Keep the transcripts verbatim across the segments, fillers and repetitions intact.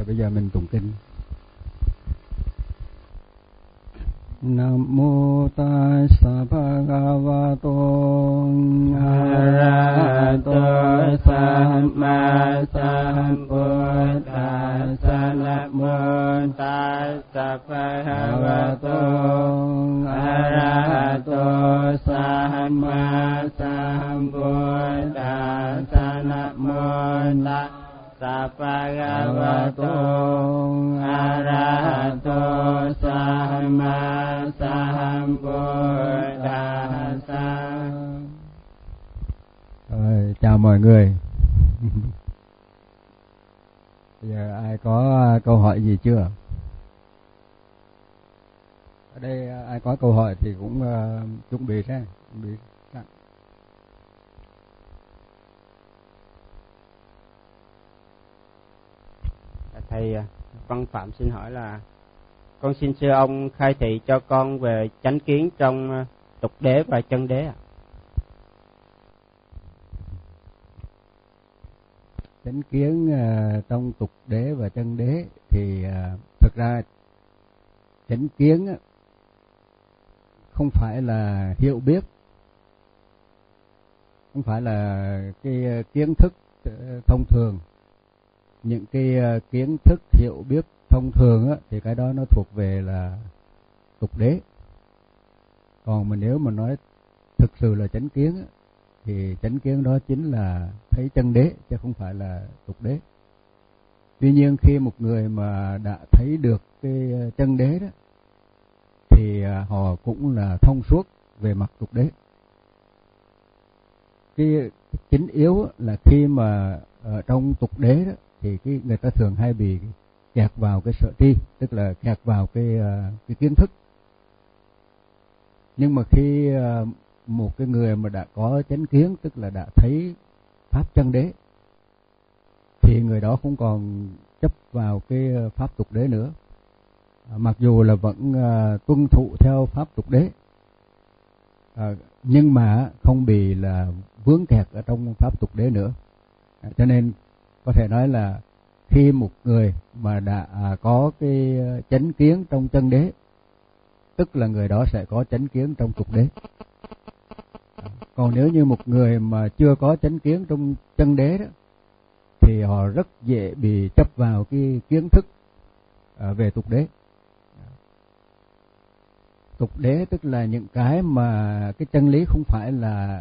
bây giờ mình tụng kinh. Nam mô Tassa Bhagavato Arahato Samma Sambuddhassa. Nam mô Tassa Bhagavato Arahato Samma Sambuddhassa. Nam mô Tassa Bhagavato Arahato Samma Sambuddhassa. Rồi, chào mọi người. Bây giờ ai có câu hỏi gì chưa? Ở đây ai có câu hỏi thì cũng uh, chuẩn bị ra, chuẩn bị sẵn. Thầy Văn Phạm xin hỏi là con xin sư ông khai thị cho con về chánh kiến trong tục đế và chân đế ạ. Chánh kiến uh, trong tục đế và chân đế thì uh, thực ra chánh kiến uh, không phải là hiểu biết, không phải là cái kiến thức uh, thông thường. Những cái uh, kiến thức hiểu biết thông thường á, thì cái đó nó thuộc về là tục đế. Còn mà nếu mà nói thực sự là chánh kiến á, thì chánh kiến đó chính là thấy chân đế chứ không phải là tục đế. Tuy nhiên khi một người mà đã thấy được cái chân đế đó thì họ cũng là thông suốt về mặt tục đế. Cái chính yếu là khi mà ở trong tục đế đó thì cái người ta thường hay bị kẹt vào cái sở tri, tức là kẹt vào cái cái kiến thức. Nhưng mà khi một cái người mà đã có chánh kiến, tức là đã thấy pháp chân đế, thì người đó không còn chấp vào cái pháp tục đế nữa, mặc dù là vẫn tuân thụ theo pháp tục đế, nhưng mà không bị là vướng kẹt ở trong pháp tục đế nữa. Cho nên có thể nói là khi một người mà đã có cái chánh kiến trong chân đế, tức là người đó sẽ có chánh kiến trong tục đế. Còn nếu như một người mà chưa có chánh kiến trong chân đế đó, thì họ rất dễ bị chấp vào cái kiến thức về tục đế. Tục đế tức là những cái mà cái chân lý không phải là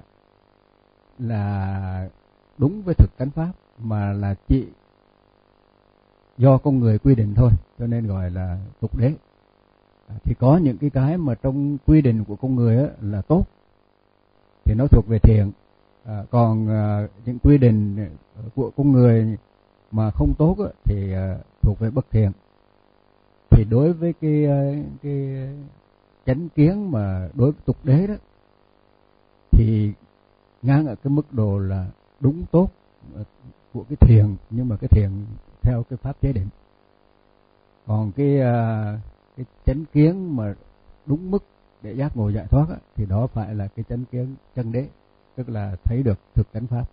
là đúng với thực tánh pháp, mà là chỉ do con người quy định thôi, cho nên gọi là tục đế. Thì có những cái cái mà trong quy định của con người á, là tốt thì nó thuộc về thiện, à, còn à, những quy định của con người mà không tốt á, thì à, thuộc về bất thiện. Thì đối với cái cái chánh kiến mà đối với tục đế đó thì ngang ở cái mức độ là đúng tốt của cái thiện, nhưng mà cái thiện theo cái pháp chế định. Còn cái à, cái chánh kiến mà đúng mức để giác ngộ giải thoát á, thì đó phải là cái chánh kiến chân đế, tức là thấy được thực tánh pháp.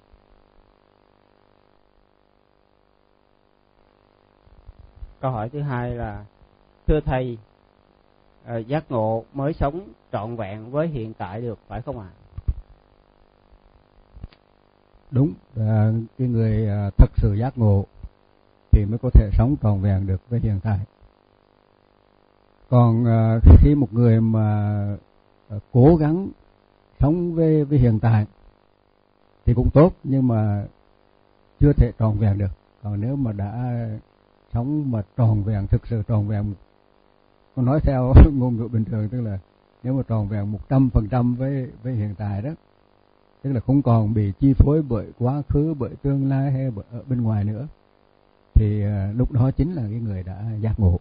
Câu hỏi thứ hai là thưa thầy, giác ngộ mới sống trọn vẹn với hiện tại được phải không ạ? À? Đúng, à, cái người à, thật sự giác ngộ thì mới có thể sống trọn vẹn được với hiện tại. Còn à, khi một người mà à, cố gắng sống với, với hiện tại thì cũng tốt, nhưng mà chưa thể trọn vẹn được. Còn nếu mà đã sống mà trọn vẹn, thực sự trọn vẹn, con nói theo ngôn ngữ bình thường, tức là nếu mà trọn vẹn một trăm phần trăm với với hiện tại đó, tức là không còn bị chi phối bởi quá khứ, bởi tương lai hay bởi ở bên ngoài nữa, thì uh, lúc đó chính là cái người đã giác ngộ.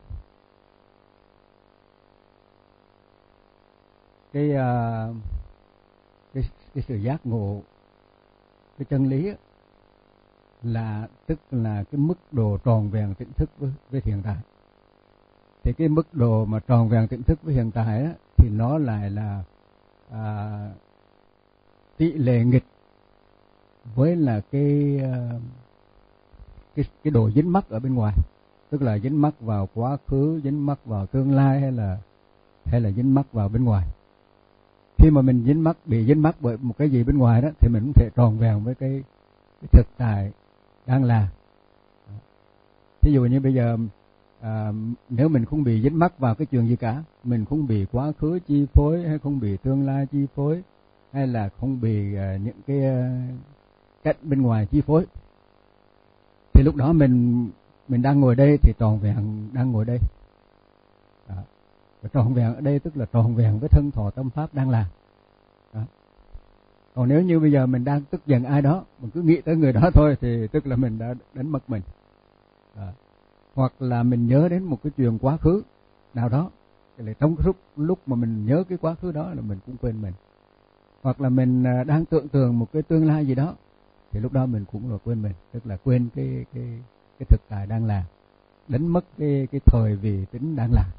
Cái, uh, cái cái sự giác ngộ, cái chân lý ấy, là tức là cái mức độ tròn vẹn tỉnh thức với, với hiện tại. Thì cái mức độ mà tròn vẹn tỉnh thức với hiện tại ấy, thì nó lại là à, tỷ lệ nghịch với là cái cái cái độ dính mắc ở bên ngoài. tức là dính mắc vào quá khứ, dính mắc vào tương lai, hay là hay là dính mắc vào bên ngoài. Khi mà mình dính mắc bị dính mắc bởi một cái gì bên ngoài đó thì mình không thể tròn vẹn với cái, cái thực tại đang là. Ví dụ như bây giờ à, nếu mình không bị dính mắc vào cái chuyện gì cả, mình không bị quá khứ chi phối, hay không bị tương lai chi phối, hay là không bị uh, những cái uh, cách bên ngoài chi phối, thì lúc đó mình mình đang ngồi đây thì tròn vẹn đang ngồi đây. Đó. Và tròn vẹn ở đây tức là tròn vẹn với thân thọ tâm pháp đang làm. Đó. Còn nếu như bây giờ mình đang tức giận ai đó, mình cứ nghĩ tới người đó thôi thì tức là mình đã đánh mất mình. Đó. Hoặc là mình nhớ đến một cái chuyện quá khứ nào đó, thì là trong cái lúc, lúc mà mình nhớ cái quá khứ đó là mình cũng quên mình. Hoặc là mình đang tưởng tượng một cái tương lai gì đó, thì lúc đó mình cũng là quên mình, tức là quên cái cái cái thực tại đang là, đánh mất cái cái thời vì tính đang là.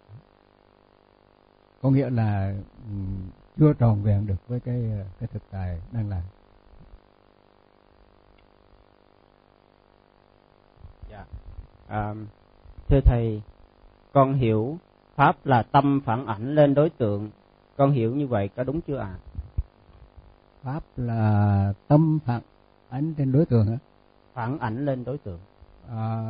Có nghĩa là um, chưa tròn vẹn được với cái cái thực tại đang là. Dạ. À, thưa thầy, con hiểu pháp là tâm phản ảnh lên đối tượng, con hiểu như vậy có đúng chưa ạ? À? Pháp là tâm phản ảnh trên đối tượng hả? Phản ảnh lên đối tượng. À,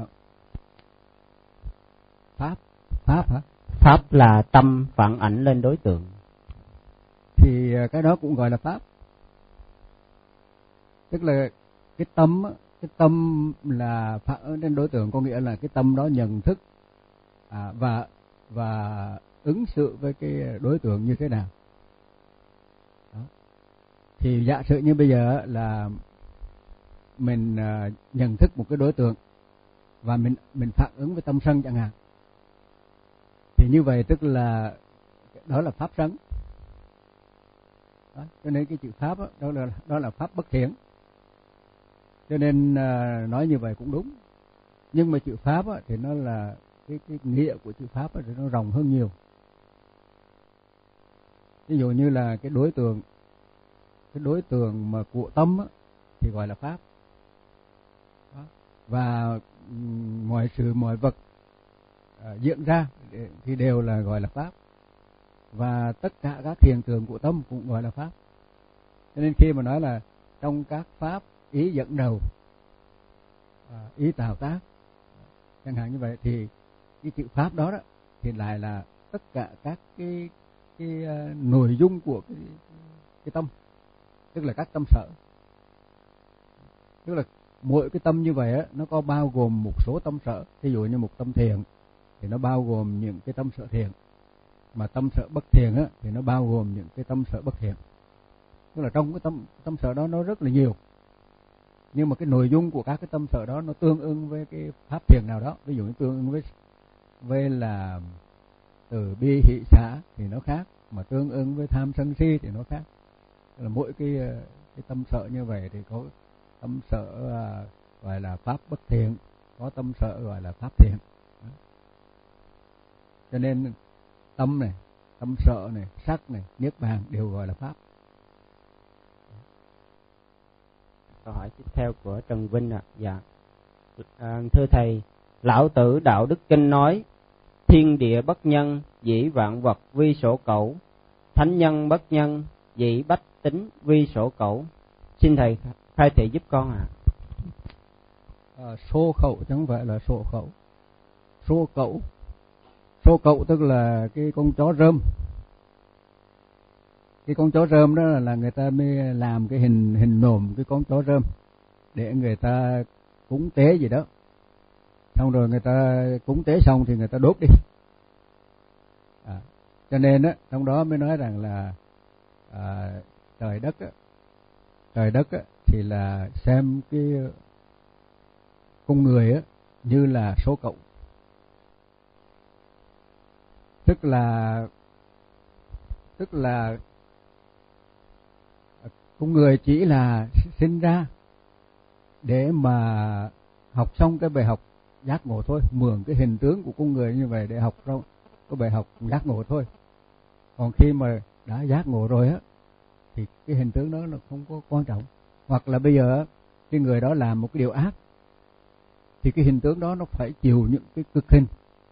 pháp pháp hả? Pháp là tâm phản ảnh lên đối tượng. Thì cái đó cũng gọi là pháp. Tức là cái tâm cái tâm là phản ứng lên đối tượng, có nghĩa là cái tâm đó nhận thức à, và và ứng xử với cái đối tượng như thế nào. Đó. Thì giả sử như bây giờ là mình uh, nhận thức một cái đối tượng và mình mình phản ứng với tâm sân chẳng hạn, thì như vậy tức là đó là pháp sân. Đó. Cho nên cái chữ pháp đó, đó là đó là pháp bất thiện. Cho nên uh, nói như vậy cũng đúng. Nhưng mà chữ pháp đó, thì nó là cái cái nghĩa của chữ pháp đó, thì nó rộng hơn nhiều. Ví dụ như là cái đối tượng cái đối tượng mà của tâm đó, thì gọi là pháp. Đó. Và mọi sự mọi vật à, diễn ra thì đều là gọi là pháp. Và tất cả các hiện tượng của tâm cũng gọi là pháp. Cho nên khi mà nói là trong các pháp ý dẫn đầu, à, ý tạo tác chẳng hạn như vậy, thì cái chữ pháp đó, đó thì lại là tất cả các cái cái uh, nội dung của cái, cái tâm, tức là các tâm sở. Tức là mỗi cái tâm như vậy á, nó có bao gồm một số tâm sở. Ví dụ như một tâm thiện thì nó bao gồm những cái tâm sở thiện, mà tâm sở bất thiện á thì nó bao gồm những cái tâm sở bất thiện. Tức là trong cái tâm tâm sở đó nó rất là nhiều, nhưng mà cái nội dung của các cái tâm sở đó nó tương ứng với cái pháp thiện nào đó. Ví dụ như tương ứng với với là từ bi hỷ xả thì nó khác, mà tương ứng với tham sân si thì nó khác. Tức là mỗi cái cái tâm sở như vậy thì có tâm sở uh, gọi là pháp bất thiện, có tâm sở gọi là pháp thiện. Đó. Cho nên tâm này, tâm sở này, sắc này, niết bàn đều gọi là pháp. Câu hỏi tiếp theo của Trần Vinh ạ. À. Dạ. À, thưa thầy, Lão Tử Đạo Đức Kinh nói: thiên địa bất nhân, dĩ vạn vật vi sổ cẩu; thánh nhân bất nhân, dĩ bách tính vi sổ cẩu. Xin thầy khai thị giúp con ạ. À. À, sổ khẩu chứ không phải là sổ khẩu. Sổ cẩu, sổ cẩu tức là cái con chó rơm. Cái con chó rơm đó là người ta mới làm cái hình hình nộm cái con chó rơm để người ta cúng tế gì đó. Xong rồi người ta cúng tế xong thì người ta đốt đi. À, cho nên á, trong đó mới nói rằng là à, trời đất á, trời đất á, thì là xem cái con người á như là số cộng. Tức là tức là con người chỉ là sinh ra để mà học xong cái bài học giác ngộ thôi, mượn cái hình tướng của con người như vậy để học xong cái bài học giác ngộ thôi. Còn khi mà đã giác ngộ rồi á thì cái hình tướng đó là không có quan trọng. Hoặc là bây giờ cái người đó làm một cái điều ác thì cái hình tướng đó nó phải chịu những cái cực hình.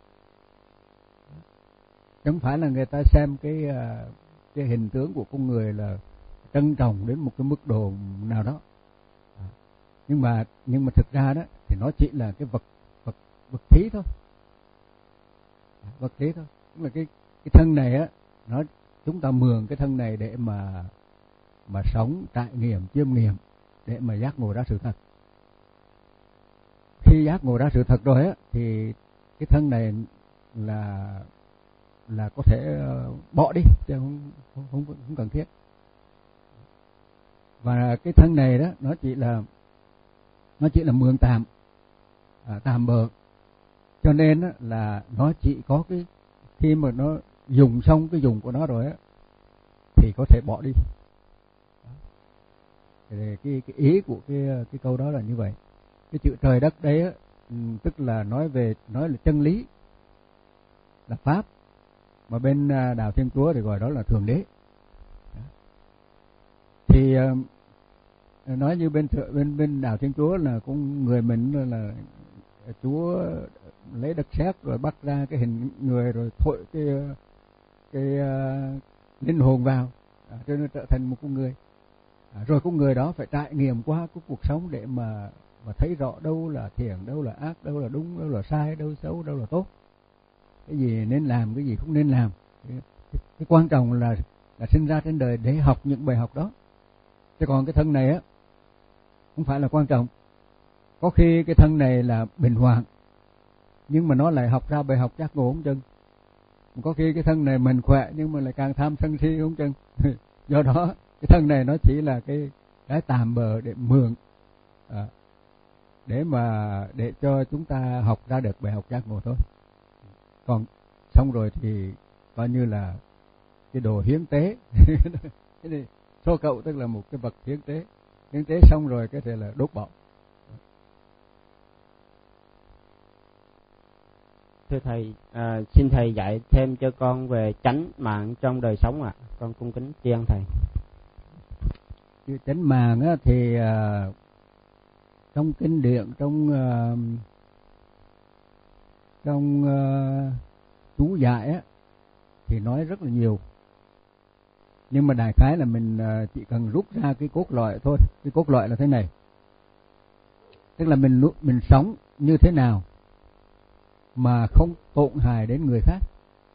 Chẳng phải là người ta xem cái cái hình tướng của con người là trân trọng đến một cái mức độ nào đó, nhưng mà nhưng mà thực ra đó thì nó chỉ là cái vật vật vật thí thôi, vật thí thôi. Tức là cái cái thân này á, nó chúng ta mượn cái thân này để mà mà sống, trải nghiệm, chiêm nghiệm, để mà giác ngộ ra sự thật. Khi giác ngộ ra sự thật rồi á, thì cái thân này là là có thể bỏ đi, chứ không không không, không cần thiết. Và cái thân này đó nó chỉ là nó chỉ là mượn tạm, à, tạm bợ, cho nên á, là nó chỉ có cái khi mà nó dùng xong cái dùng của nó rồi á thì có thể bỏ đi. Thì cái cái ý của cái cái câu đó là như vậy. Cái chữ trời đất đấy á, tức là nói về nói là chân lý, là pháp, mà bên đạo Thiên Chúa thì gọi đó là thượng đế. Thì nói như bên bên bên đạo Thiên Chúa là cũng người mình là Chúa lấy đất sét rồi bắt ra cái hình người rồi thổi cái cái uh, linh hồn vào, à, cho nên trở thành một con người. À, rồi con người đó phải trải nghiệm qua cái cuộc sống để mà mà thấy rõ đâu là thiện, đâu là ác, đâu là đúng, đâu là sai, đâu xấu, đâu là tốt, cái gì nên làm, cái gì không nên làm. Cái, cái, cái quan trọng là là sinh ra trên đời để học những bài học đó. Chứ còn cái thân này á không phải là quan trọng. Có khi cái thân này là bình hoạn, nhưng mà nó lại học ra bài học giác ngộ không chừng. Có khi cái thân này mình khỏe nhưng mà lại càng tham sân si không chừng. Do đó cái thân này nó chỉ là cái cái tạm bợ để mượn, à, để mà để cho chúng ta học ra được bài học giác ngộ thôi. Còn xong rồi thì coi như là cái đồ hiến tế. Cái này số cậu tức là một cái vật hiến tế, hiến tế xong rồi cái thể là đốt bỏ. Thưa thầy, à, xin thầy dạy thêm cho con về chánh mạng trong đời sống ạ. À. Con cung kính tri ân thầy. Chánh mạng á, thì à, trong kinh điển, trong uh, trong uh, chú giải á, thì nói rất là nhiều. Nhưng mà đại khái là mình uh, chỉ cần rút ra cái cốt lõi thôi. Cái cốt lõi là thế này. Tức là mình mình sống như thế nào mà không tổn hại đến người khác.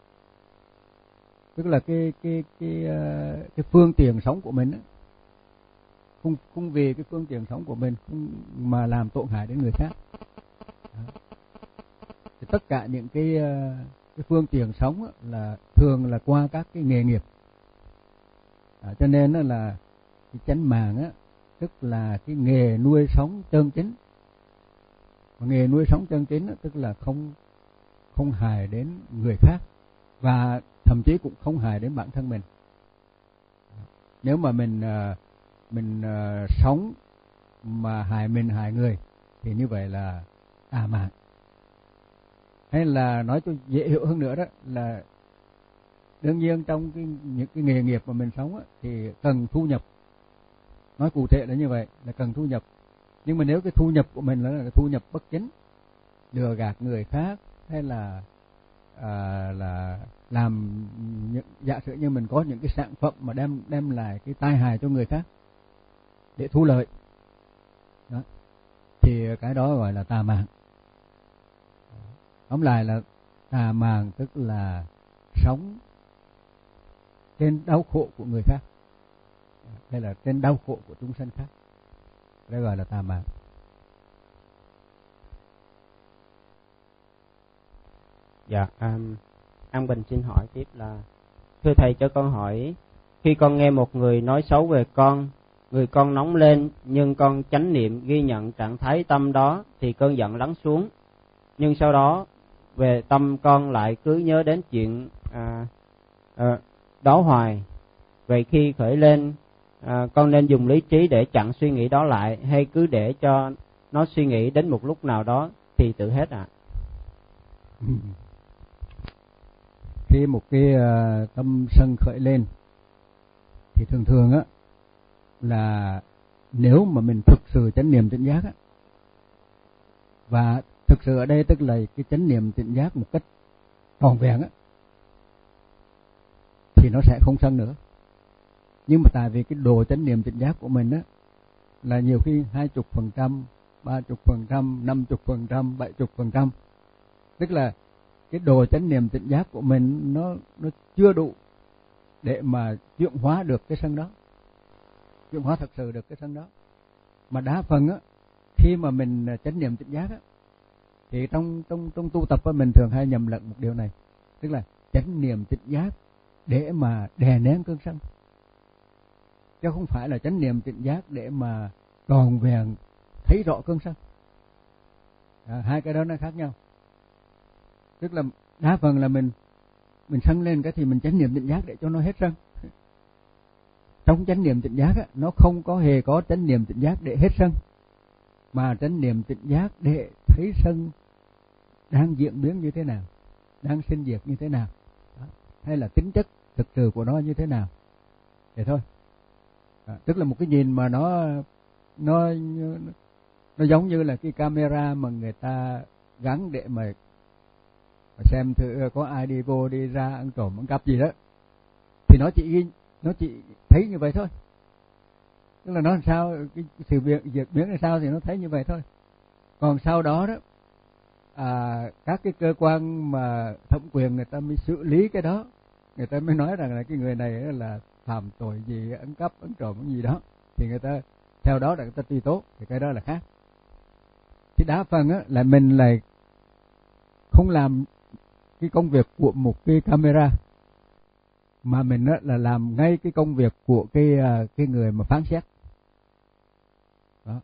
Tức là cái cái cái uh, cái phương tiện sống của mình á, không không vì cái phương tiện sống của mình không mà làm tổn hại đến người khác. Đó. Thì tất cả những cái cái phương tiện sống á, là thường là qua các cái nghề nghiệp. Đó, cho nên là cái chánh mạng á, tức là cái nghề nuôi sống chân chính. Và nghề nuôi sống chân chính á, tức là không không hại đến người khác và thậm chí cũng không hại đến bản thân mình. Nếu mà mình mình uh, sống mà hại mình hại người thì như vậy là tà mạng. Hay là nói cho dễ hiểu hơn nữa đó là đương nhiên trong cái, những cái nghề nghiệp mà mình sống á, thì cần thu nhập. Nói cụ thể là như vậy, là cần thu nhập. Nhưng mà nếu cái thu nhập của mình là, là thu nhập bất chính, lừa gạt người khác, hay là à, là làm những, giả sử như mình có những cái sản phẩm mà đem đem lại cái tai hại cho người khác để thu lợi đó, thì cái đó gọi là tà mạng. Tóm lại là tà mạng tức là sống trên đau khổ của người khác, hay là trên đau khổ của chúng sanh khác, đây gọi là tà mạng. Dạ, um, An Bình xin hỏi tiếp là, thưa thầy cho con hỏi, khi con nghe một người nói xấu về con, người con nóng lên, nhưng con chánh niệm ghi nhận trạng thái tâm đó thì cơn giận lắng xuống. Nhưng sau đó về tâm con lại cứ nhớ đến chuyện à, à, đó hoài. Vậy khi khởi lên, à, con nên dùng lý trí để chặn suy nghĩ đó lại, hay cứ để cho nó suy nghĩ đến một lúc nào đó thì tự hết ạ? À? Khi một cái uh, tâm sân khởi lên thì thường thường á là nếu mà mình thực sự chánh niệm chánh giác á, Và thực sự ở đây tức là cái chánh niệm tỉnh giác một cách tròn vẹn á, thì nó sẽ không sân nữa. Nhưng mà tại vì cái độ chánh niệm tỉnh giác của mình á là nhiều khi hai chục phần trăm, ba chục phần trăm, năm chục phần trăm, bảy chục phần trăm, tức là cái độ chánh niệm tỉnh giác của mình nó nó chưa đủ để mà chuyển hóa được cái sân đó, chuyển hóa thật sự được cái sân đó. Mà đa phần á, khi mà mình chánh niệm tỉnh giác á, thì trong trong trong tu tập á, mình thường hay nhầm lẫn một điều này, tức là chánh niệm tỉnh giác để mà đè nén cơn sân, chứ không phải là chánh niệm tỉnh giác để mà tròn vẹn thấy rõ cơn sân. À, hai cái đó nó khác nhau. Tức là đa phần là mình mình sân lên cái thì mình chánh niệm tỉnh giác để cho nó hết sân. Trong chánh niệm tỉnh giác á, nó không có hề có chánh niệm tỉnh giác để hết sân, mà chánh niệm tỉnh giác để thấy sân đang diễn biến như thế nào, đang sinh diệt như thế nào, đó, hay là tính chất thực sự của nó như thế nào, vậy thôi. À, tức là một cái nhìn mà nó nó nó giống như là cái camera mà người ta gắn để mà xem thử có ai đi vô đi ra ăn trộm ăn cắp gì đó, thì nó chỉ ghi, nó chỉ thấy như vậy thôi. Tức là nó làm sao, cái sự việc diễn biến là sao thì nó thấy như vậy thôi. Còn sau đó đó à, các cái cơ quan mà thẩm quyền người ta mới xử lý cái đó, người ta mới nói rằng là cái người này là phạm tội gì, ăn cắp ăn trộm gì đó, thì người ta theo đó là người ta truy tố, thì cái đó là khác. Thì đa phần á là mình lại không làm cái công việc của một cái camera, mà mình á là làm ngay cái công việc của cái cái người mà phán xét đó.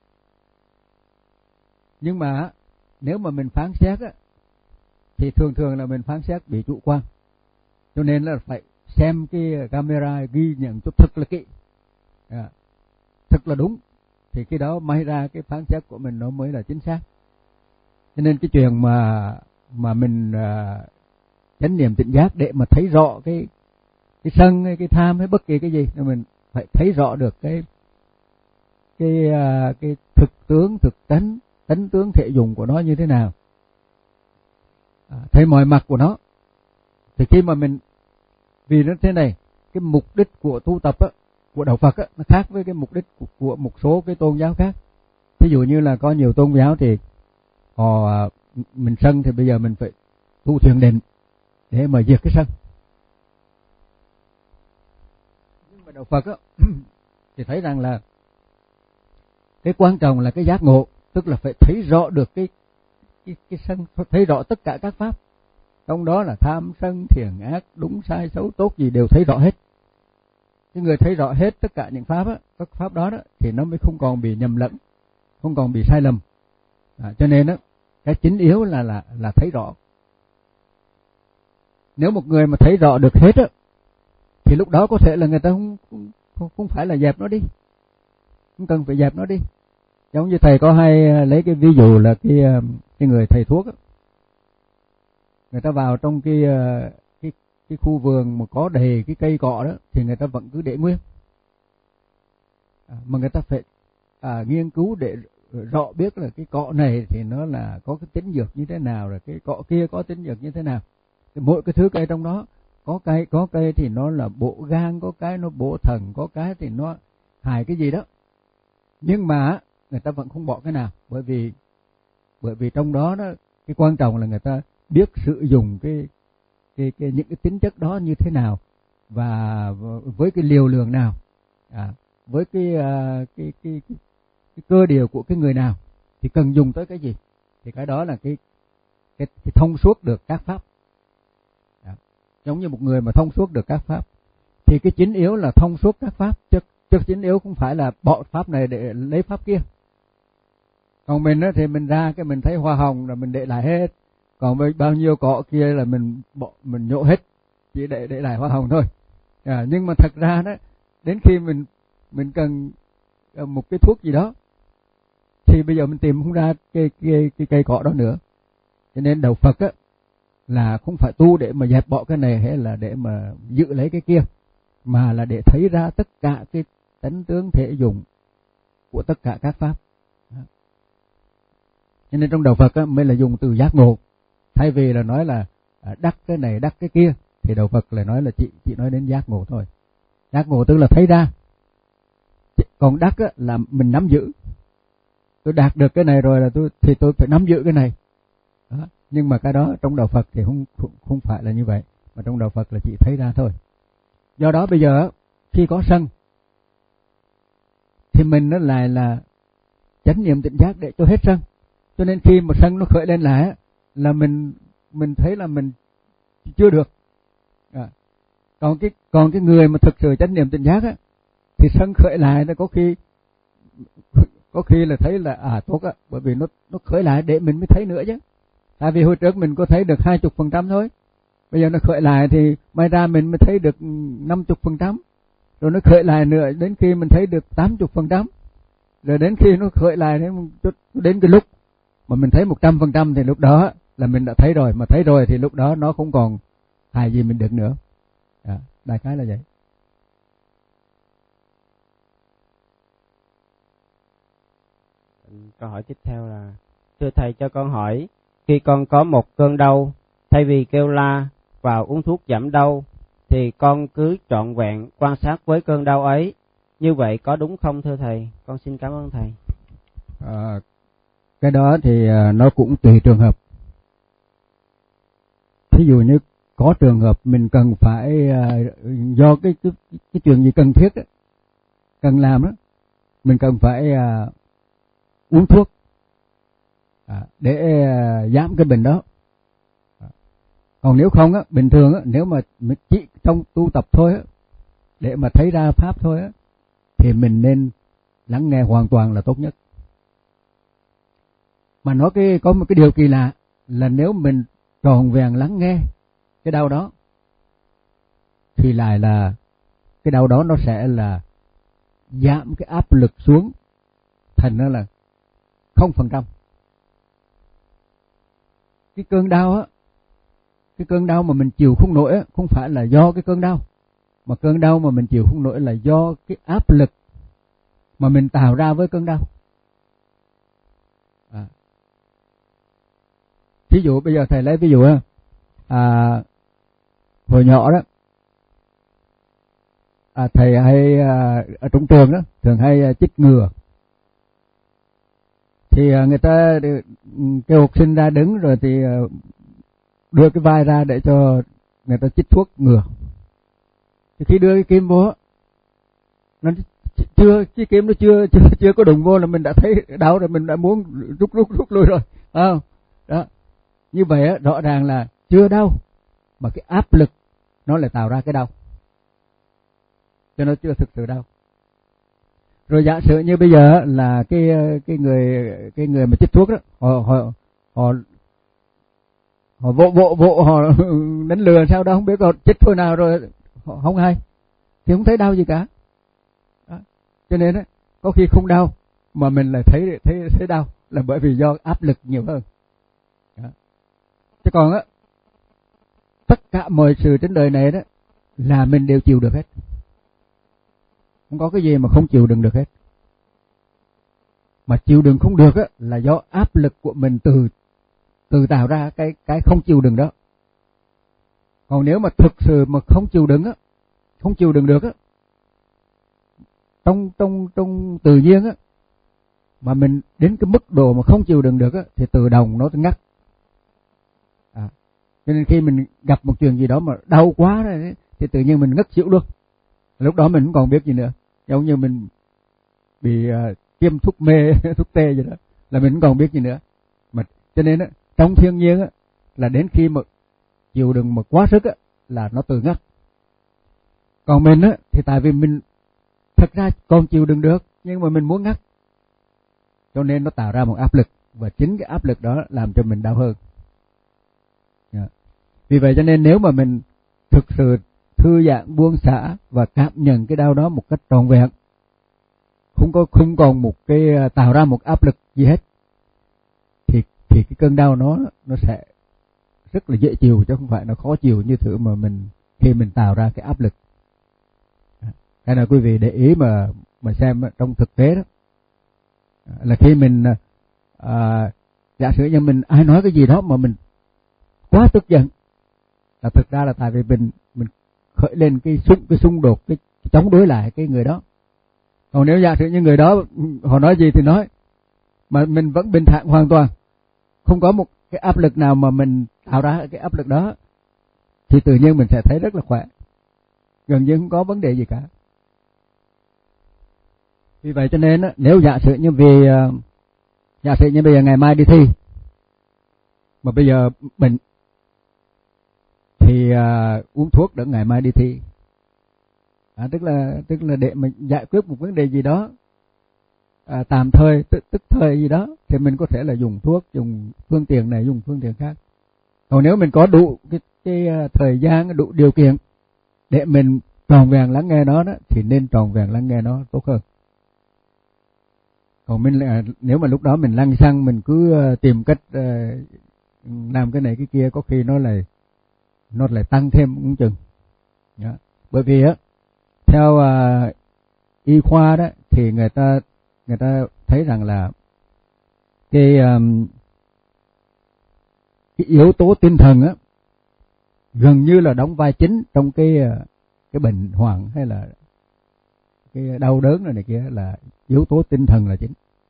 Nhưng mà nếu mà mình phán xét á, thì thường thường là mình phán xét bị chủ quan, cho nên là phải xem cái camera ghi nhận chút thật là kỹ, à, thật là đúng, thì cái đó may ra cái phán xét của mình nó mới là chính xác. Cho nên cái chuyện mà mà mình uh, chánh niệm tỉnh giác để mà thấy rõ cái cái sân hay cái tham hay bất kỳ cái gì, mình phải thấy rõ được cái cái uh, cái thực tướng, thực tánh, tánh tướng thể dụng của nó như thế nào, à, thấy mọi mặt của nó. Thì khi mà mình, vì nó thế này, cái mục đích của tu tập á, của đạo Phật á, nó khác với cái mục đích của, của một số cái tôn giáo khác. Ví dụ như là có nhiều tôn giáo thì họ mình sân thì bây giờ mình phải tu thiền định để mà diệt cái sân. Nhưng mà đạo Phật á thì thấy rằng là cái quan trọng là cái giác ngộ, tức là phải thấy rõ được cái cái cái sân, thấy rõ tất cả các pháp, trong đó là tham sân thiện ác, đúng sai xấu tốt gì đều thấy rõ hết. Cái người thấy rõ hết tất cả những pháp á, các pháp đó đó thì nó mới không còn bị nhầm lẫn, không còn bị sai lầm. À, cho nên á cái chính yếu là là là thấy rõ. Nếu một người mà thấy rõ được hết á, thì lúc đó có thể là người ta không không, không phải là dẹp nó đi, không cần phải dẹp nó đi. Giống như thầy có hay lấy cái ví dụ là cái cái người thầy thuốc á, người ta vào trong cái cái cái khu vườn mà có đầy cái cây cọ đó thì người ta vẫn cứ để nguyên, à, mà người ta phải à, nghiên cứu để rõ biết là cái cọ này thì nó là có cái tính dược như thế nào, rồi cái cọ kia có tính dược như thế nào. Thì mỗi cái thứ cây trong đó, có cây có cây thì nó là bổ gan, có cái nó bổ thần, có cái thì nó hại cái gì đó. Nhưng mà người ta vẫn không bỏ cái nào, bởi vì bởi vì trong đó đó cái quan trọng là người ta biết sử dụng cái cái, cái những cái tính chất đó như thế nào, và với cái liều lượng nào, à, với cái, uh, cái, cái, cái cái cơ điều của cái người nào thì cần dùng tới cái gì, thì cái đó là cái cái, cái thông suốt được các pháp. Đó. Giống như một người mà thông suốt được các pháp thì cái chính yếu là thông suốt các pháp, chứ, chứ chính yếu không phải là bỏ pháp này để lấy pháp kia. Còn mình á thì mình ra cái mình thấy hoa hồng là mình để lại hết, còn với bao nhiêu cọ kia là mình bỏ, mình nhổ hết, chỉ để để lại hoa hồng thôi. À, nhưng mà thật ra đó, đến khi mình mình cần một cái thuốc gì đó thì bây giờ mình tìm không ra cái cái cái cây cọ đó nữa. Cho nên đạo Phật á là không phải tu để mà dẹp bỏ cái này hay là để mà giữ lấy cái kia, mà là để thấy ra tất cả cái tánh tướng thể dụng của tất cả các pháp. Cho nên trong đạo Phật á, mới là dùng từ giác ngộ, thay vì là nói là đắc cái này đắc cái kia, thì đạo Phật lại nói là chị chị nói đến giác ngộ thôi. Giác ngộ tức là thấy ra, còn đắc á, là mình nắm giữ. Tôi đạt được cái này rồi là tôi thì tôi phải nắm giữ cái này. Đó. Nhưng mà cái đó trong đạo Phật thì không, không không phải là như vậy, mà trong đạo Phật là chỉ thấy ra thôi. Do đó bây giờ khi có sân thì mình nó lại là chánh niệm tỉnh giác để cho hết sân. Cho nên khi mà sân nó khởi lên lại là mình mình thấy là mình chưa được. À. Còn cái còn cái người mà thực sự chánh niệm tỉnh giác á, thì sân khởi lại nó có khi có khi là thấy là à tốt á, bởi vì nó nó khởi lại để mình mới thấy nữa chứ. Tại vì hồi trước mình có thấy được hai chục phần trăm thôi, bây giờ nó khởi lại thì may ra mình mới thấy được năm chục phần trăm, rồi nó khởi lại nữa đến khi mình thấy được tám chục phần trăm, rồi đến khi nó khởi lại đến cái lúc mà mình thấy một trăm phần trăm thì lúc đó là mình đã thấy rồi, mà thấy rồi thì lúc đó nó không còn hại gì mình được nữa. À, đại khái là vậy. Câu hỏi tiếp theo là: thưa thầy, cho con hỏi, khi con có một cơn đau, thay vì kêu la và uống thuốc giảm đau thì con cứ trọn vẹn quan sát với cơn đau ấy, như vậy có đúng không thưa thầy? Con xin cảm ơn thầy. À, cái đó thì nó cũng tùy trường hợp. Thí dụ như có trường hợp mình cần phải do cái cái, cái chuyện gì cần thiết đó, cần làm đó, mình cần phải uh, uống thuốc à, để uh, giảm cái bệnh đó. À, còn nếu không á, bình thường á, nếu mà chỉ trong tu tập thôi á, để mà thấy ra pháp thôi á, thì mình nên lắng nghe hoàn toàn là tốt nhất. Mà nói cái có một cái điều kỳ lạ là nếu mình tròn vẹn lắng nghe cái đau đó thì lại là cái đau đó nó sẽ là giảm cái áp lực xuống thành nó là không phần trăm. Cái cơn đau á, cái cơn đau mà mình chịu không nổi á, không phải là do cái cơn đau, mà cơn đau mà mình chịu không nổi là do cái áp lực mà mình tạo ra với cơn đau. À. Ví dụ bây giờ thầy lấy ví dụ á, à, hồi nhỏ đó, à, thầy hay à, ở trong trường đó thường hay à, chích ngừa, thì à, người ta kêu học sinh ra đứng rồi thì à, đưa cái vai ra để cho người ta chích thuốc ngừa. Thì khi đưa cái kim vô, nó chưa cái kim nó chưa chưa chưa có đụng vô là mình đã thấy đau rồi, mình đã muốn rút rút rút lui rồi, không? Đó, như vậy á, rõ ràng là chưa đau, mà cái áp lực nó lại tạo ra cái đau, cho nó chưa thực sự đau. Rồi giả sử như bây giờ là cái cái người cái người mà chích thuốc đó, họ họ họ họ vỗ vỗ vỗ họ đánh lừa sao đó không biết, còn chích thôi nào rồi họ không hay thì không thấy đau gì cả. Đó. Cho nên á, có khi không đau mà mình lại thấy thấy thấy đau là bởi vì do áp lực nhiều hơn. Đó. Chứ còn á, tất cả mọi sự trên đời này đó là mình đều chịu được hết, không có cái gì mà không chịu đựng được hết. Mà chịu đựng không được á là do áp lực của mình từ từ tạo ra cái cái không chịu đựng đó. Còn nếu mà thực sự mà không chịu đựng á, không chịu đựng được á, trong trong trong tự nhiên á, mà mình đến cái mức độ mà không chịu đựng được á, thì tự động nó ngắt. À, cho nên khi mình gặp một chuyện gì đó mà đau quá rồi thì tự nhiên mình ngất xỉu luôn. Lúc đó mình không còn biết gì nữa, giống như mình bị uh, tiêm thuốc mê, thuốc tê gì đó, là mình không còn biết gì nữa. Mà cho nên á, trong thiên nhiên á, là đến khi mà chịu đựng mà quá sức á, là nó tự ngắt. Còn mình á, thì tại vì mình thật ra còn chịu đựng được, nhưng mà mình muốn ngắt, cho nên nó tạo ra một áp lực, và chính cái áp lực đó làm cho mình đau hơn. Yeah. Vì vậy cho nên nếu mà mình thực sự thư giãn, buông xả và cảm nhận cái đau đó một cách trọn vẹn, không có không còn một cái tạo ra một áp lực gì hết, thì thì cái cơn đau nó nó sẽ rất là dễ chịu, chứ không phải nó khó chịu như thứ mà mình khi mình tạo ra cái áp lực. Cái này quý vị để ý mà mà xem trong thực tế đó, là khi mình à, giả sử như mình ai nói cái gì đó mà mình quá tức giận, là thực ra là tại vì mình mình khởi lên cái xung cái xung đột, cái chống đối lại cái người đó. Còn nếu giả sử như người đó họ nói gì thì nói, mà mình vẫn bình thản hoàn toàn, không có một cái áp lực nào mà mình tạo ra cái áp lực đó, thì tự nhiên mình sẽ thấy rất là khỏe, gần như không có vấn đề gì cả. Vì vậy cho nên nếu giả sử như vì giả sử như bây giờ ngày mai đi thi mà bây giờ bệnh thì uh, uống thuốc để ngày mai đi thi, à, tức là tức là để mình giải quyết một vấn đề gì đó à, tạm thời tức, tức thời gì đó thì mình có thể là dùng thuốc, dùng phương tiện này, dùng phương tiện khác. Còn nếu mình có đủ cái, cái thời gian, đủ điều kiện để mình tròn vẹn lắng nghe nó đó, thì nên tròn vẹn lắng nghe nó tốt hơn. Còn mình nếu mà lúc đó mình lăng xăng, mình cứ tìm cách uh, làm cái này cái kia, có khi nó lại nó lại tăng thêm cũng chừng. Đó. Bởi vì á, theo uh, y khoa đó thì người ta người ta thấy rằng là cái um, cái yếu tố tinh thần á gần như là đóng vai chính trong cái cái bệnh hoạn hay là cái đau đớn này, này kia, là yếu tố tinh thần là chính.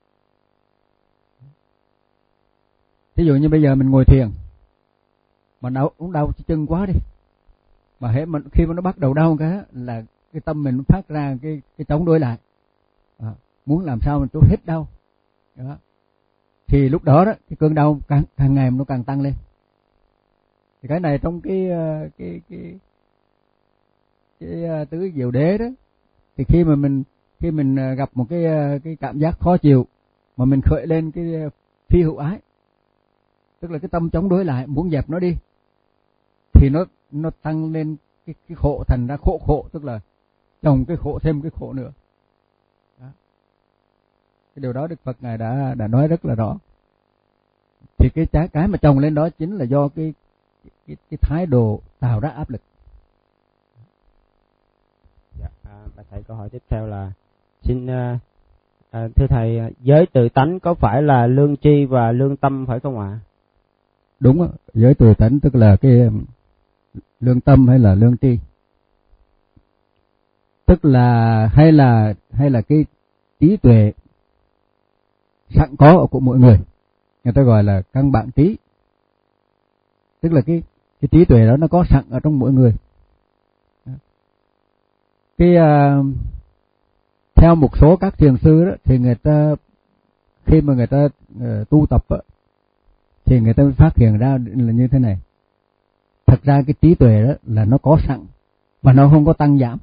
Ví dụ như bây giờ mình ngồi thiền mà đau cũng đau chân quá đi, mà hễ mà khi mà nó bắt đầu đau cái là cái tâm mình phát ra cái cái chống đối lại, à, muốn làm sao mình trút hết đau đó. Thì lúc đó đó cái cơn đau càng càng ngày nó càng tăng lên. Thì cái này trong cái cái cái cái, cái tứ diệu đế đó, thì khi mà mình khi mình gặp một cái cái cảm giác khó chịu mà mình khởi lên cái phi hữu ái, tức là cái tâm chống đối lại, muốn dẹp nó đi, thì nó nó tăng lên cái cái khổ, thành ra khổ khổ, tức là chồng cái khổ thêm cái khổ nữa. Đó. Cái điều đó Đức Phật ngài đã đã nói rất là rõ. Thì cái trái cái mà chồng lên đó chính là do cái cái, cái thái độ tạo ra áp lực. Dạ, à, bà thầy câu hỏi tiếp theo là xin uh, à, thưa thầy, giới tự tánh có phải là lương tri và lương tâm phải không ạ? Đúng đó, giới tự tánh tức là cái lương tâm hay là lương tri, tức là hay là hay là cái trí tuệ sẵn có của mỗi người, người ta gọi là căn bản trí, tức là cái cái trí tuệ đó nó có sẵn ở trong mỗi người. Cái uh, theo một số các thiền sư đó, thì người ta khi mà người ta uh, tu tập đó, thì người ta mới phát hiện ra là như thế này. Thật ra cái trí tuệ đó là nó có sẵn và nó không có tăng giảm.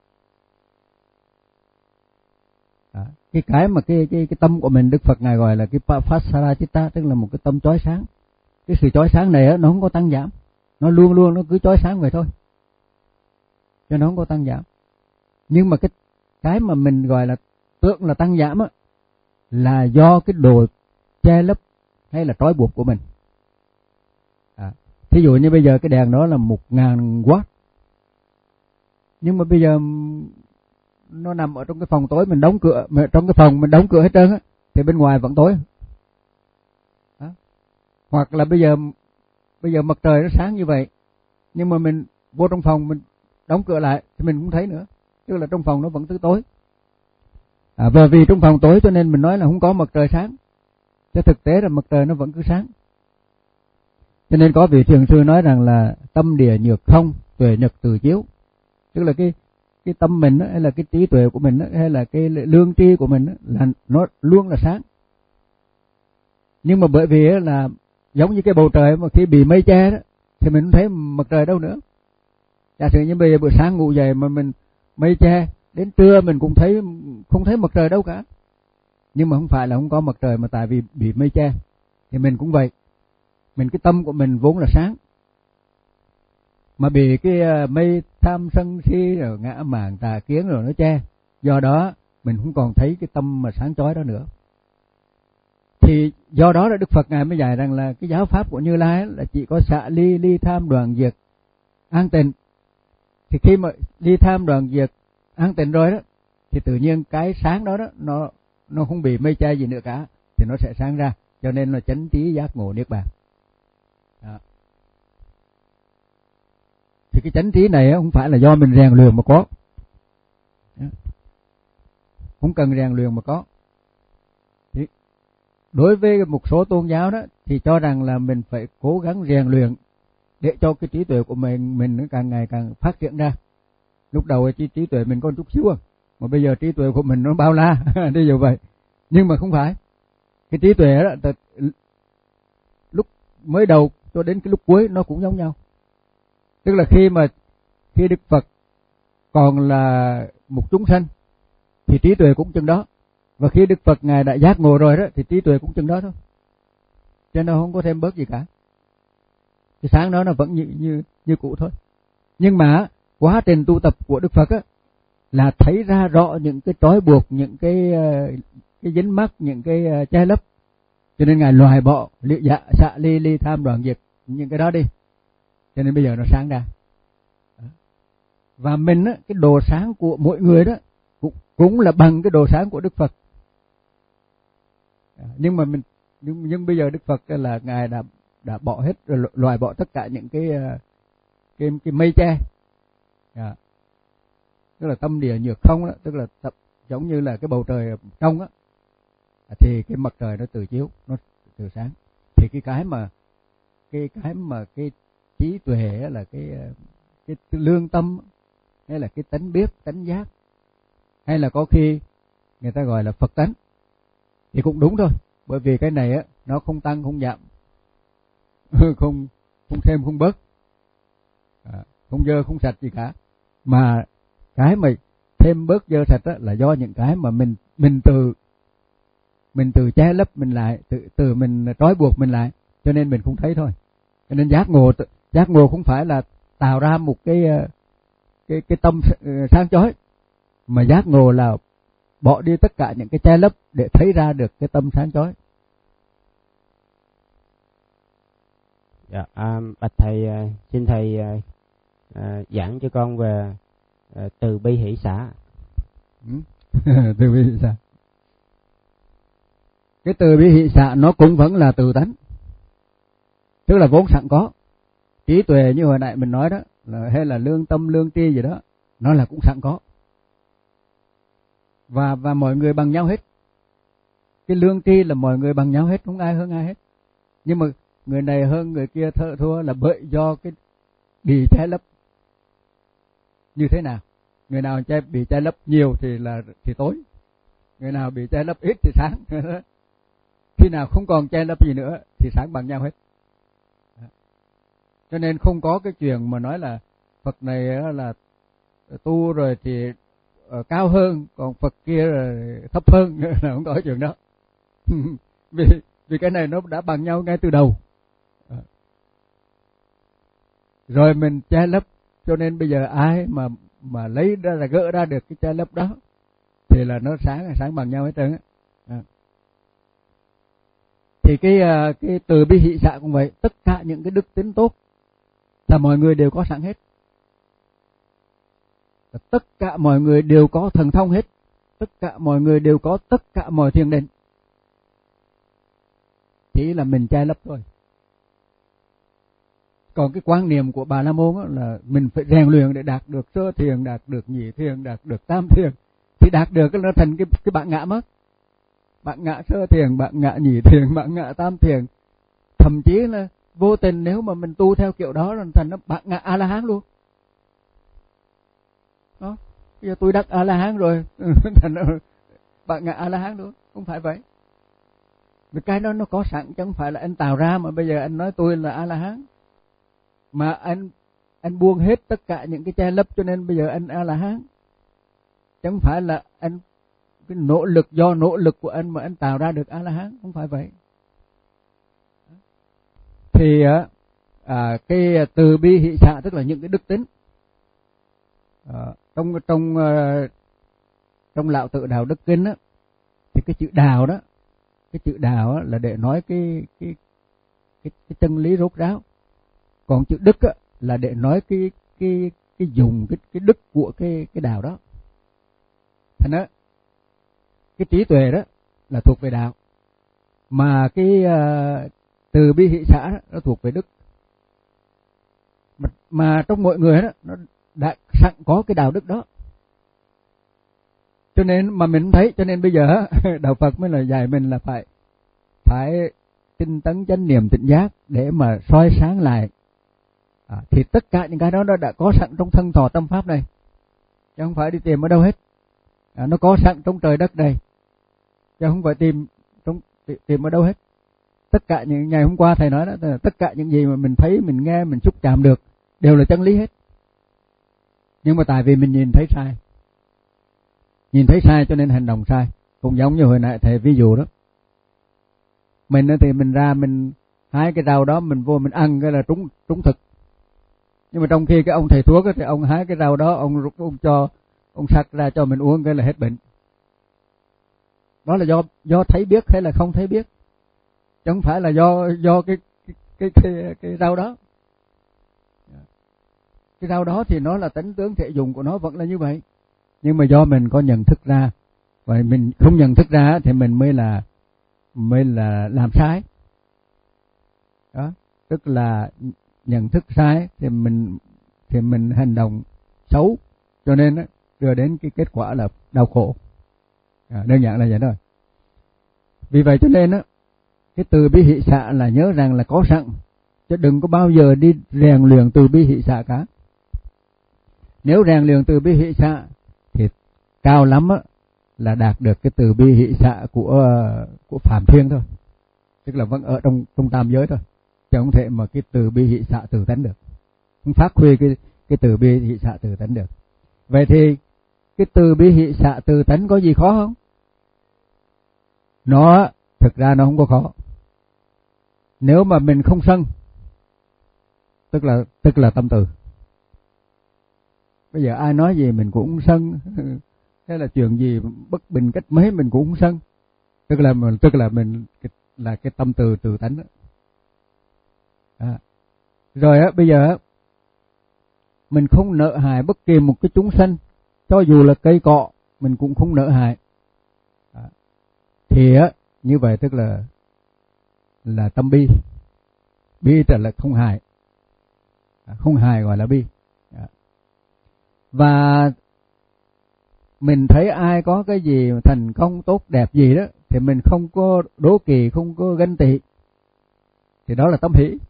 À, cái cái mà cái cái cái tâm của mình, Đức Phật ngài gọi là cái Pasarachitta, tức là một cái tâm chói sáng. Cái sự chói sáng này đó, nó không có tăng giảm, nó luôn luôn nó cứ chói sáng vậy thôi, cho nó không có tăng giảm. Nhưng mà cái cái mà mình gọi là tưởng là tăng giảm á, là do cái đồ che lấp hay là trói buộc của mình. À, thí dụ như bây giờ cái đèn đó là một ngàn watt, nhưng mà bây giờ nó nằm ở trong cái phòng tối, mình đóng cửa, mà trong cái phòng mình đóng cửa hết trơn á, thì bên ngoài vẫn tối. À, hoặc là bây giờ bây giờ mặt trời nó sáng như vậy, nhưng mà mình vô trong phòng mình đóng cửa lại thì mình không thấy nữa, tức là trong phòng nó vẫn cứ tối. À, và vì trong phòng tối cho nên mình nói là không có mặt trời sáng, chứ thực tế là mặt trời nó vẫn cứ sáng. Cho nên có vị thiền sư nói rằng là tâm địa nhược không, tuệ nhật từ chiếu, tức là cái cái tâm mình đó, hay là cái trí tuệ của mình đó, hay là cái lương tri của mình đó, là nó luôn là sáng. Nhưng mà bởi vì là giống như cái bầu trời mà khi bị mây che đó, thì mình không thấy mặt trời đâu nữa. Giả sử như bây giờ buổi sáng ngủ dậy mà mình mây che, đến trưa mình cũng thấy không thấy mặt trời đâu cả. Nhưng mà không phải là không có mặt trời, mà tại vì bị mây che. Thì mình cũng vậy, mình cái tâm của mình vốn là sáng, mà bị cái mây tham sân si rồi ngã mạn tà kiến rồi nó che, do đó mình không còn thấy cái tâm mà sáng chói đó nữa. Thì do đó là Đức Phật ngài mới dạy rằng là cái giáo pháp của Như Lai là chỉ có xả ly, ly tham đoạn diệt an tịnh. Thì khi mà ly tham đoạn diệt an tịnh rồi đó, thì tự nhiên cái sáng đó đó nó nó không bị mây che gì nữa cả, thì nó sẽ sáng ra. cho nên là chánh trí giác ngộ niết bàn. Đó. Thì cái chánh trí này không phải là do mình rèn luyện mà có, không cần rèn luyện mà có. Thì đối với một số tôn giáo đó thì cho rằng là mình phải cố gắng rèn luyện để cho cái trí tuệ của mình mình nó càng ngày càng phát triển ra. Lúc đầu trí, trí tuệ mình có chút xíu à, mà bây giờ trí tuệ của mình nó bao la, đi như vậy. Nhưng mà không phải. Cái trí tuệ đó, từ lúc mới đầu cho đến cái lúc cuối nó cũng giống nhau. Tức là khi mà khi Đức Phật còn là một chúng sanh thì trí tuệ cũng chừng đó, và khi Đức Phật ngài đã giác ngộ rồi đó thì trí tuệ cũng chừng đó thôi, cho nên nó không có thêm bớt gì cả. Cái sáng đó nó vẫn như như như cũ thôi. Nhưng mà quá trình tu tập của Đức Phật á là thấy ra rõ những cái trói buộc, những cái cái dính mắc, những cái che lấp, cho nên ngài loại bỏ liệu dạ xạ ly ly tham đoạn diệt những cái đó đi, cho nên bây giờ nó sáng ra. Và mình á, cái đồ sáng của mỗi người đó cũng cũng là bằng cái đồ sáng của Đức Phật. Nhưng mà mình nhưng, nhưng bây giờ Đức Phật là ngài đã đã bỏ hết, loại bỏ tất cả những cái cái cái mây che. À, tức là tâm địa nhược không đó, tức là tập, giống như là cái bầu trời trong á, thì cái mặt trời nó từ chiếu, nó từ sáng. Thì cái cái mà cái cái mà cái trí tuệ là cái cái lương tâm, hay là cái tánh biết, tánh giác, hay là có khi người ta gọi là Phật tánh, thì cũng đúng thôi. Bởi vì cái này á nó không tăng không giảm, không không thêm không bớt, à, không dơ không sạch gì cả. Mà cái mà thêm bớt dơ sạch á là do những cái mà mình mình từ mình từ che lấp mình lại, từ từ mình trói buộc mình lại, cho nên mình không thấy thôi. Cho nên giác ngộ giác ngộ không phải là tạo ra một cái cái cái tâm sáng chói, mà giác ngộ là bỏ đi tất cả những cái che lấp để thấy ra được cái tâm sáng chói. Dạ, à, bạch thầy, xin thầy à, giảng cho con về à, từ bi hỷ xả. Ừ. Từ bi hỷ xả. Cái từ bi hỷ xả nó cũng vẫn là từ tánh, tức là vốn sẵn có. Trí tuệ như hồi nãy mình nói đó, là, hay là lương tâm, lương tri gì đó, nó là cũng sẵn có. Và và mọi người bằng nhau hết. Cái lương tri là mọi người bằng nhau hết, không ai hơn ai hết. Nhưng mà người này hơn người kia thợ thua là bởi do cái bị che lấp. Như thế nào? Người nào che bị che lấp nhiều thì là thì tối, người nào bị che lấp ít thì sáng. Khi nào không còn che lấp gì nữa thì sáng bằng nhau hết. Cho nên không có cái chuyện mà nói là Phật này là tu rồi thì cao hơn, còn Phật kia là thấp hơn, là không có chuyện đó. vì vì cái này nó đã bằng nhau ngay từ đầu. Rồi mình che lấp, cho nên bây giờ ai mà mà lấy ra là gỡ ra được cái che lấp đó thì là nó sáng sáng bằng nhau hết trơn á. À. Thì cái cái từ bi hỷ xả cũng vậy, tất cả những cái đức tính tốt là mọi người đều có sẵn hết. Tất cả mọi người đều có thần thông hết, tất cả mọi người đều có tất cả mọi thiền định, chỉ là mình che lấp thôi. Còn cái quan niệm của Bà La Môn là mình phải rèn luyện để đạt được sơ thiền, đạt được nhị thiền, đạt được tam thiền, thì đạt được nó thành cái cái bản ngã mất. Bản ngã sơ thiền, bản ngã nhị thiền, bản ngã tam thiền, thậm chí là vô tình nếu mà mình tu theo kiểu đó là thành nó bản ngã A La Hán luôn. Đó, bây giờ tôi đắc A La Hán rồi, thành nó bản ngã A La Hán luôn, không phải vậy. Vì cái đó nó có sẵn, chứ không phải là anh tạo ra mà bây giờ anh nói tôi là A La Hán. Mà anh anh buông hết tất cả những cái che lấp, cho nên bây giờ anh A La Hán. Chứ không phải là anh cái nỗ lực, do nỗ lực của anh mà anh tạo ra được A La Hán, không phải vậy. Thì à, cái từ bi hỷ xả tức là những cái đức tính. À, trong trong trong Lão Tử Đạo Đức Kinh á, thì cái chữ đạo đó, cái chữ đạo á, là để nói cái cái cái, cái chân lý rốt ráo. Còn chữ đức á, là để nói cái cái cái dùng cái cái đức của cái cái đạo đó. Thành đó, cái trí tuệ đó là thuộc về đạo, Mà cái uh, từ bi hỷ xã đó, nó thuộc về đức. Mà, mà trong mọi người đó, nó đã sẵn có cái đạo đức đó. Cho nên mà mình thấy, cho nên bây giờ đạo Phật mới là dạy mình là phải phải tinh tấn chánh niệm tỉnh giác để mà soi sáng lại. À, thì tất cả những cái đó nó đã có sẵn trong thân thọ tâm pháp này, chứ không phải đi tìm ở đâu hết. À, nó có sẵn trong trời đất này, chứ không phải tìm trong tìm ở đâu hết. Tất cả những ngày hôm qua thầy nói đó, tất cả những gì mà mình thấy, mình nghe, mình xúc chạm được đều là chân lý hết. Nhưng mà tại vì mình nhìn thấy sai, nhìn thấy sai cho nên hành động sai. Cũng giống như hồi nãy thầy ví dụ đó, mình thì mình ra mình hái cái rau đó, mình vô mình ăn cái là trúng trúng thực. Nhưng mà trong khi cái ông thầy thuốc thì ông hái cái rau đó, ông ông cho ông sắc ra cho mình uống cái là hết bệnh. Đó là do do thấy biết hay là không thấy biết, chứ không phải là do do cái cái cái cái, cái rau đó. Cái rau đó thì nó là tánh tướng thể dụng của nó vẫn là như vậy, nhưng mà do mình có nhận thức ra, và mình không nhận thức ra thì mình mới là mới là làm sai. Đó, tức là nhận thức sai thì mình thì mình hành động xấu, cho nên đó, đưa đến cái kết quả là đau khổ. À, đơn giản là vậy thôi. Vì vậy cho nên đó, cái từ bi hỷ xả là nhớ rằng là có sẵn, chứ đừng có bao giờ đi rèn luyện từ bi hỷ xả cả. Nếu rèn luyện từ bi hỷ xả thì cao lắm á, là đạt được cái từ bi hỷ xả của của Phạm Thiên thôi, tức là vẫn ở trong trong tam giới thôi, chứ không thể mà cái từ bi hỷ xả từ tánh được, không phát huy cái cái từ bi hỷ xả từ tánh được. Vậy thì cái từ bi hỷ xả từ tánh có gì khó không? Nó thực ra nó không có khó. Nếu mà mình không sân, tức là tức là tâm từ. Bây giờ ai nói gì mình cũng không sân, hay là chuyện gì bất bình cách mấy mình cũng không sân, tức là mình tức là mình là cái tâm từ từ tánh đó. À. Rồi á, bây giờ á, mình không nợ hại bất kỳ một cái chúng sanh, cho dù là cây cọ mình cũng không nợ hại. À. Thì á, như vậy tức là là tâm bi. Bi tức là không hại. À, không hại gọi là bi. À. Và mình thấy ai có cái gì thành công tốt đẹp gì đó thì mình không có đố kỵ, không có ganh tị, thì đó là tâm hỷ.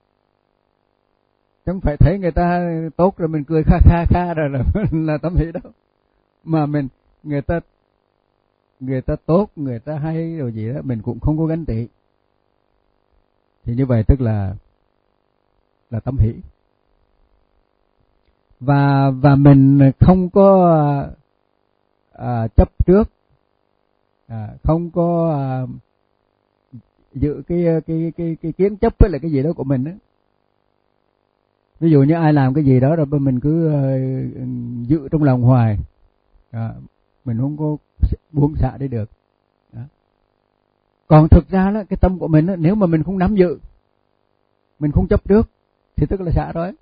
Chứ không phải thấy người ta tốt rồi mình cười kha kha kha rồi là, là tâm hỷ đâu. Mà mình người ta người ta tốt, người ta hay rồi gì đó mình cũng không có ganh tị, thì như vậy tức là là tâm hỷ. Và và mình không có à, chấp trước, à, không có à, giữ cái cái cái cái kiến chấp với lại cái gì đó của mình đó. Ví dụ như ai làm cái gì đó rồi mình cứ uh, giữ trong lòng hoài, à, mình không có buông xả đi được. Đó. Còn thực ra đó, cái tâm của mình đó, nếu mà mình không nắm giữ, mình không chấp trước thì tức là xả rồi.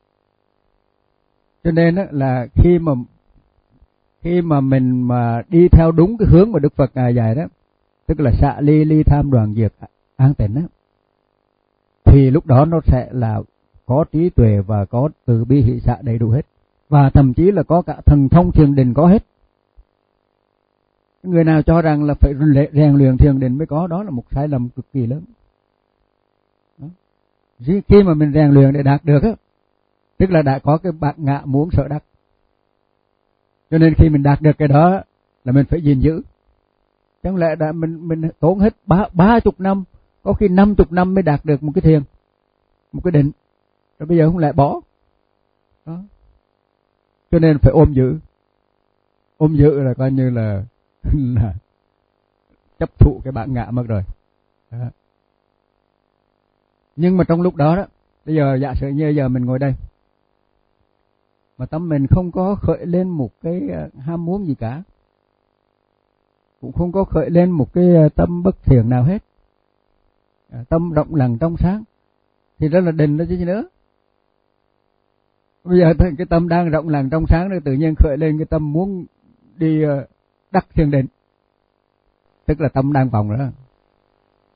Cho nên đó, là khi mà khi mà mình mà đi theo đúng cái hướng mà Đức Phật ngài dạy đó, tức là xả ly ly tham đoàn diệt an tịnh đó, thì lúc đó nó sẽ là có trí tuệ và có từ bi hỷ xả đầy đủ hết, và thậm chí là có cả thần thông thiền định có hết. Người nào cho rằng là phải rèn luyện thiền định mới có, đó là một sai lầm cực kỳ lớn. Đó. Khi mà mình rèn luyện để đạt được á, tức là đã có cái bạt ngã muốn sở đắc. Cho nên khi mình đạt được cái đó là mình phải gìn giữ. Chẳng lẽ đã mình mình tốn hết ba ba chục năm, có khi năm chục năm mới đạt được một cái thiền, một cái định, rồi bây giờ không lại bỏ. Đó. Cho nên phải ôm giữ. Ôm giữ là coi như là, là chấp thụ cái bản ngã mất rồi. Đó. Nhưng mà trong lúc đó đó, bây giờ giả sử như giờ mình ngồi đây, mà tâm mình không có khởi lên một cái ham muốn gì cả, cũng không có khởi lên một cái tâm bất thiện nào hết, tâm rộng lặng trong sáng, thì đó là định đó chứ gì nữa. Bây giờ cái tâm đang rộng lặng trong sáng rồi tự nhiên khởi lên cái tâm muốn đi đắc thiền định, tức là tâm đang vòng đó.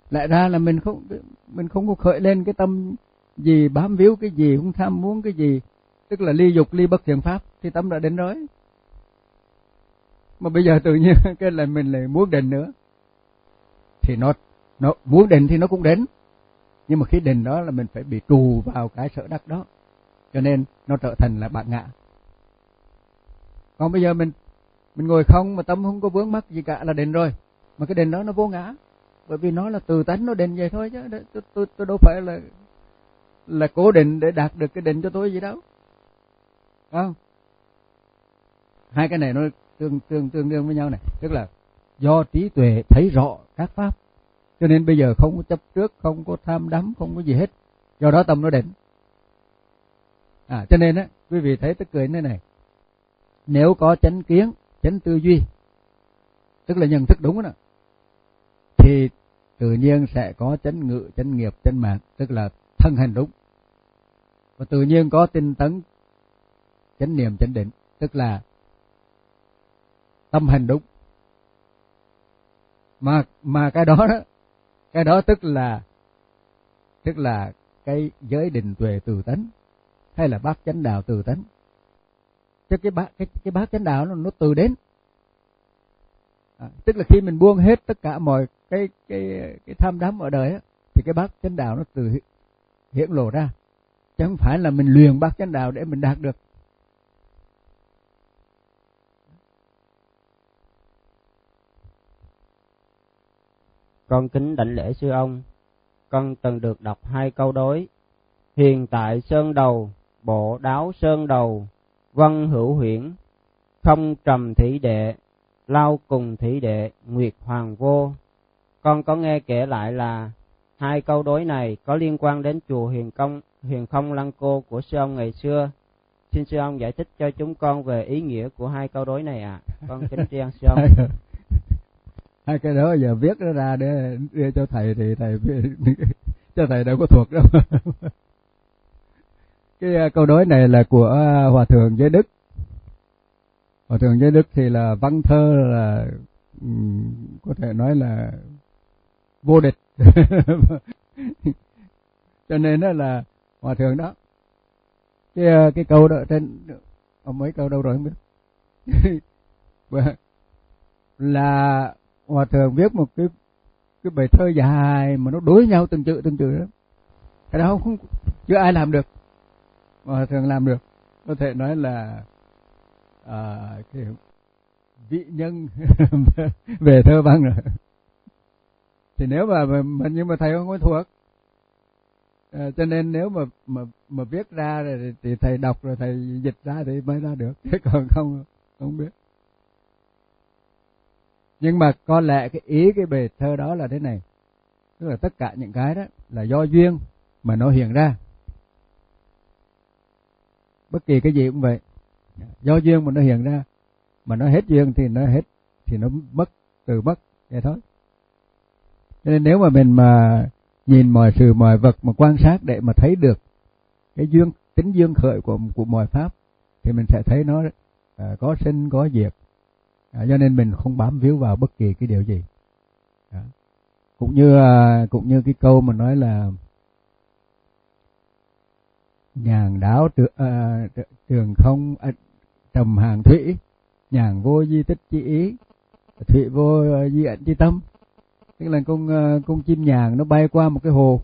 lại ra là mình không mình không có khởi lên cái tâm gì bám víu cái gì, không tham muốn cái gì, tức là ly dục ly bất thiện pháp, thì tâm đã định rồi. Mà bây giờ tự nhiên cái là mình lại muốn định nữa, thì nó nó muốn định thì nó cũng đến, nhưng mà khi định đó là mình phải bị trù vào cái sở đắc đó, cho nên nó trở thành là bản ngã. Còn bây giờ mình mình ngồi không mà tâm không có vướng mắc gì cả là định rồi, mà cái định đó nó vô ngã, bởi vì nó là từ tánh nó định vậy thôi chứ tôi tôi tôi đâu phải là là cố định để đạt được cái định cho tôi gì đâu, không? Hai cái này nó tương tương tương đương với nhau này, tức là do trí tuệ thấy rõ các pháp, cho nên bây giờ không có chấp trước, không có tham đắm, không có gì hết, do đó tâm nó định. À, cho nên á, quý vị thấy tức cười thế này, nếu có chánh kiến, chánh tư duy, tức là nhận thức đúng đó, thì tự nhiên sẽ có chánh ngữ, chánh nghiệp, chánh mạng, tức là thân hành đúng, và tự nhiên có tinh tấn, chánh niệm, chánh định, tức là tâm hành đúng. Mà mà cái đó đó, cái đó tức là tức là cái giới định tuệ từ tánh, hay là bát chánh đạo từ tánh. Chứ cái bát cái cái bát chánh đạo nó nó từ đến. À, tức là khi mình buông hết tất cả mọi cái cái cái tham đắm ở đời á, thì cái bát chánh đạo nó từ hiển lộ ra, chứ không phải là mình luyện bát chánh đạo để mình đạt được. Con kính đảnh lễ sư ông. Con từng được đọc hai câu đối: hiền tại sơn đầu, bộ đáo sơn đầu, văn hữu huyễn, không trầm thủy đệ, lao cùng thủy đệ, nguyệt hoàng vô. Con có nghe kể lại là hai câu đối này có liên quan đến chùa Huyền Công, Huyền Không Lăng Cô của sư ông ngày xưa. Xin sư ông giải thích cho chúng con về ý nghĩa của hai câu đối này ạ. À. Con kính tri ân sư ông. Hai cái đó giờ viết nó ra để đưa cho thầy thì thầy cho thầy đâu có thuộc đâu. Cái câu đối này là của Hòa thượng Giới Đức. Hòa thượng Giới Đức thì là văn thơ là có thể nói là vô địch. Cho nên đó là Hòa thượng đó. Cái cái câu đó trên ông mấy câu đâu rồi không biết. Là Hòa thượng viết một cái cái bài thơ dài mà nó đối nhau từng chữ từng chữ đó. Cái đó không chưa ai làm được. Hòa thượng làm được. Có thể nói là à, cái vị nhân về thơ văn rồi. Thì nếu mà, mà nhưng mà thầy không có thuộc. À, cho nên nếu mà mà mà viết ra rồi thì thầy đọc rồi thầy dịch ra thì mới ra được, chứ còn không không biết. Nhưng mà có lẽ cái ý cái bài thơ đó là thế này, tức là tất cả những cái đó là do duyên mà nó hiện ra. Bất kỳ cái gì cũng vậy, do duyên mà nó hiện ra, mà nó hết duyên thì nó hết, thì nó mất, từ mất, vậy thôi. Cho nên nếu mà mình mà nhìn mọi sự mọi vật mà quan sát để mà thấy được cái duyên, tính duyên khởi của của mọi pháp, thì mình sẽ thấy nó à, có sinh có diệt. À, cho nên mình không bám víu vào bất kỳ cái điều gì. À, cũng như à, cũng như cái câu mà nói là nhàn đáo trường, à, trường không à, trầm hàng thủy, nhàn vô di tích chi ý, thủy vô di ẩn chi tâm. Tức là con con chim nhàn nó bay qua một cái hồ,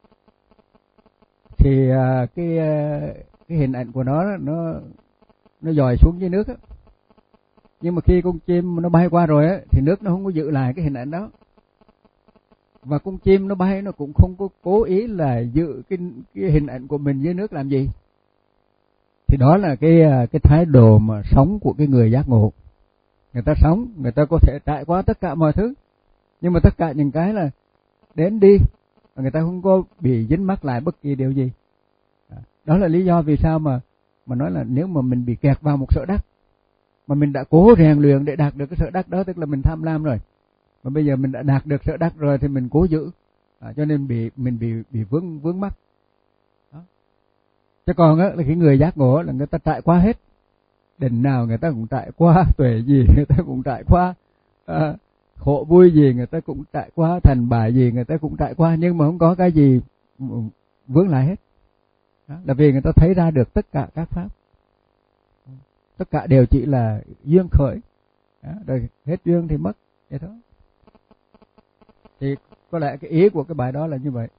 thì à, cái cái hình ảnh của nó nó nó dòi xuống dưới nước á. Nhưng mà khi con chim nó bay qua rồi á, thì nước nó không có giữ lại cái hình ảnh đó. Và con chim nó bay nó cũng không có cố ý là giữ cái cái hình ảnh của mình dưới nước làm gì. Thì đó là cái cái thái độ mà sống của cái người giác ngộ. Người ta sống, người ta có thể trải qua tất cả mọi thứ, nhưng mà tất cả những cái là đến đi, và người ta không có bị dính mắc lại bất kỳ điều gì. Đó là lý do vì sao mà mà nói là nếu mà mình bị kẹt vào một sở đắc, mà mình đã cố rèn luyện để đạt được cái sở đắc đó, tức là mình tham lam rồi. Mà bây giờ mình đã đạt được sở đắc rồi thì mình cố giữ, à, cho nên bị mình bị bị vướng vướng mắc. Đó. Chứ còn á là cái người giác ngộ là người ta trải qua hết, định nào người ta cũng trải qua, tuệ gì người ta cũng trải qua, à, khổ vui gì người ta cũng trải qua, thành bại gì người ta cũng trải qua, nhưng mà không có cái gì vướng lại hết. Đó, là vì người ta thấy ra được tất cả các pháp, tất cả đều chỉ là duyên khởi. Đó, rồi hết duyên thì mất, vậy thôi. Thì có lẽ cái ý của cái bài đó là như vậy.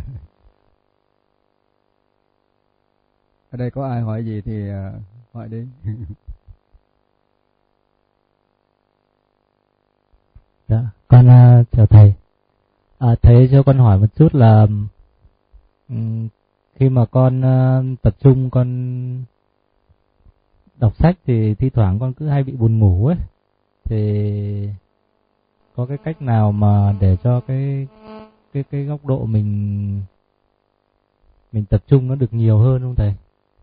Ở đây có ai hỏi gì thì uh, hỏi đi. Dạ, con uh, chào thầy. À, thầy cho con hỏi một chút là um, khi mà con uh, tập trung con đọc sách thì thi thoảng con cứ hay bị buồn ngủ ấy, thì có cái cách nào mà để cho cái cái cái góc độ mình mình tập trung nó được nhiều hơn không thầy?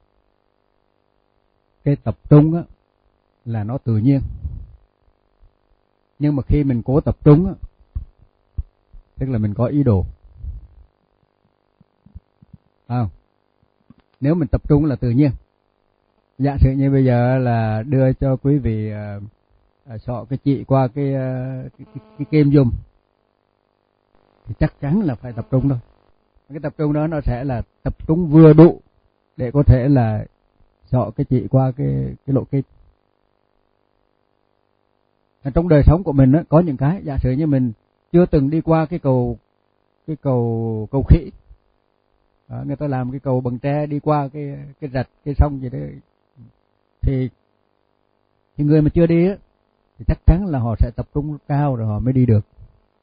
Cái tập trung á là nó tự nhiên, nhưng mà khi mình cố tập trung á, tức là mình có ý đồ. À, nếu mình tập trung là tự nhiên. Giả sử như bây giờ là đưa cho quý vị uh, uh, sọ cái chị qua cái, uh, cái, cái, cái kem dùng, thì chắc chắn là phải tập trung thôi. Cái tập trung đó nó sẽ là tập trung vừa đủ để có thể là sọ cái chị qua cái cái lộ kim. Trong đời sống của mình á, có những cái giả sử như mình chưa từng đi qua cái cầu cái cầu cầu khỉ, đó, người ta làm cái cầu bằng tre đi qua cái cái rạch cái sông gì đấy, thì thì người mà chưa đi á thì chắc chắn là họ sẽ tập trung cao rồi họ mới đi được.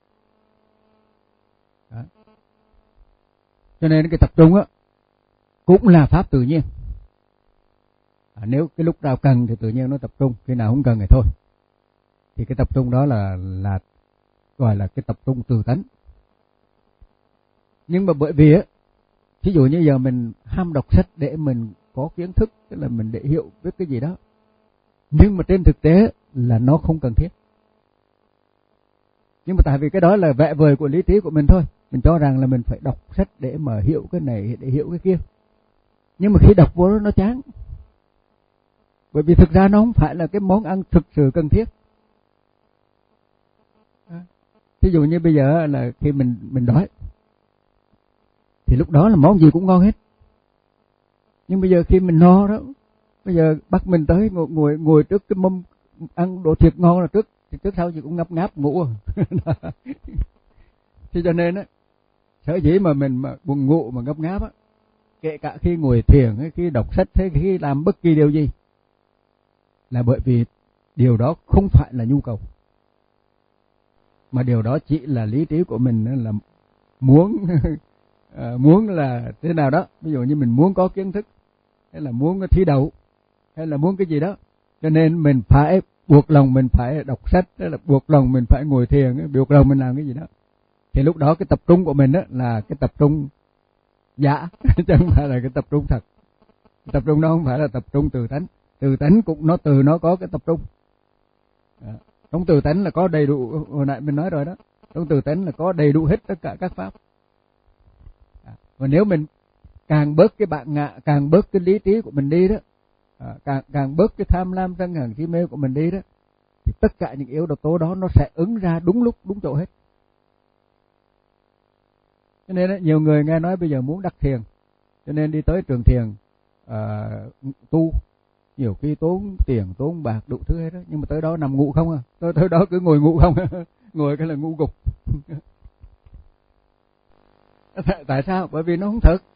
Đó. Cho nên cái tập trung á cũng là pháp tự nhiên. À, nếu cái lúc nào cần thì tự nhiên nó tập trung, khi nào không cần thì thôi. Thì cái tập trung đó là là gọi là cái tập trung từ tánh. Nhưng mà bởi vì á, ví dụ như giờ mình ham đọc sách để mình có kiến thức, tức là mình để hiểu biết cái gì đó, nhưng mà trên thực tế là nó không cần thiết. Nhưng mà tại vì cái đó là vẽ vời của lý trí của mình thôi, mình cho rằng là mình phải đọc sách để mà hiểu cái này, để hiểu cái kia. Nhưng mà khi đọc vô đó nó chán, bởi vì thực ra nó không phải là cái món ăn thực sự cần thiết. Ví dụ như bây giờ là khi mình mình đói thì lúc đó là món gì cũng ngon hết. Nhưng bây giờ khi mình no đó, bây giờ bắt mình tới ngồi ngồi, ngồi trước cái mâm ăn đồ thiệt ngon là trước thì trước sau gì cũng ngáp ngáp ngủ. Thì cho nên á, sở dĩ mà mình mà buồn ngủ mà ngáp ngáp á, kể cả khi ngồi thiền hay khi đọc sách hay khi làm bất kỳ điều gì, là bởi vì điều đó không phải là nhu cầu, mà điều đó chỉ là lý trí của mình là muốn à, muốn là thế nào đó. Ví dụ như mình muốn có kiến thức, hay là muốn thi đậu, hay là muốn cái gì đó, cho nên mình phải buộc lòng mình phải đọc sách, hay là buộc lòng mình phải ngồi thiền, buộc lòng mình làm cái gì đó. Thì lúc đó cái tập trung của mình đó là cái tập trung giả, chứ không phải là cái tập trung thật. Tập trung đó không phải là tập trung từ tánh. Từ tánh cũng nó từ nó có cái tập trung. Đó. Trong từ tánh là có đầy đủ, hồi nãy mình nói rồi đó, trong từ tánh là có đầy đủ hết tất cả các pháp. À, và nếu mình càng bớt cái bạn ngạ, càng bớt cái lý trí của mình đi đó, à, càng càng bớt cái tham lam sân hận si mê của mình đi đó, thì tất cả những yếu tố đó nó sẽ ứng ra đúng lúc đúng chỗ hết. Cho nên đó, nhiều người nghe nói bây giờ muốn đắc thiền, cho nên đi tới trường thiền à, tu, nhiều khi tốn tiền tốn bạc đủ thứ hết đó, nhưng mà tới đó nằm ngủ không à, tới tới đó cứ ngồi ngủ không à. Ngồi cái là ngủ gục. tại, tại sao? Bởi vì nó không thực,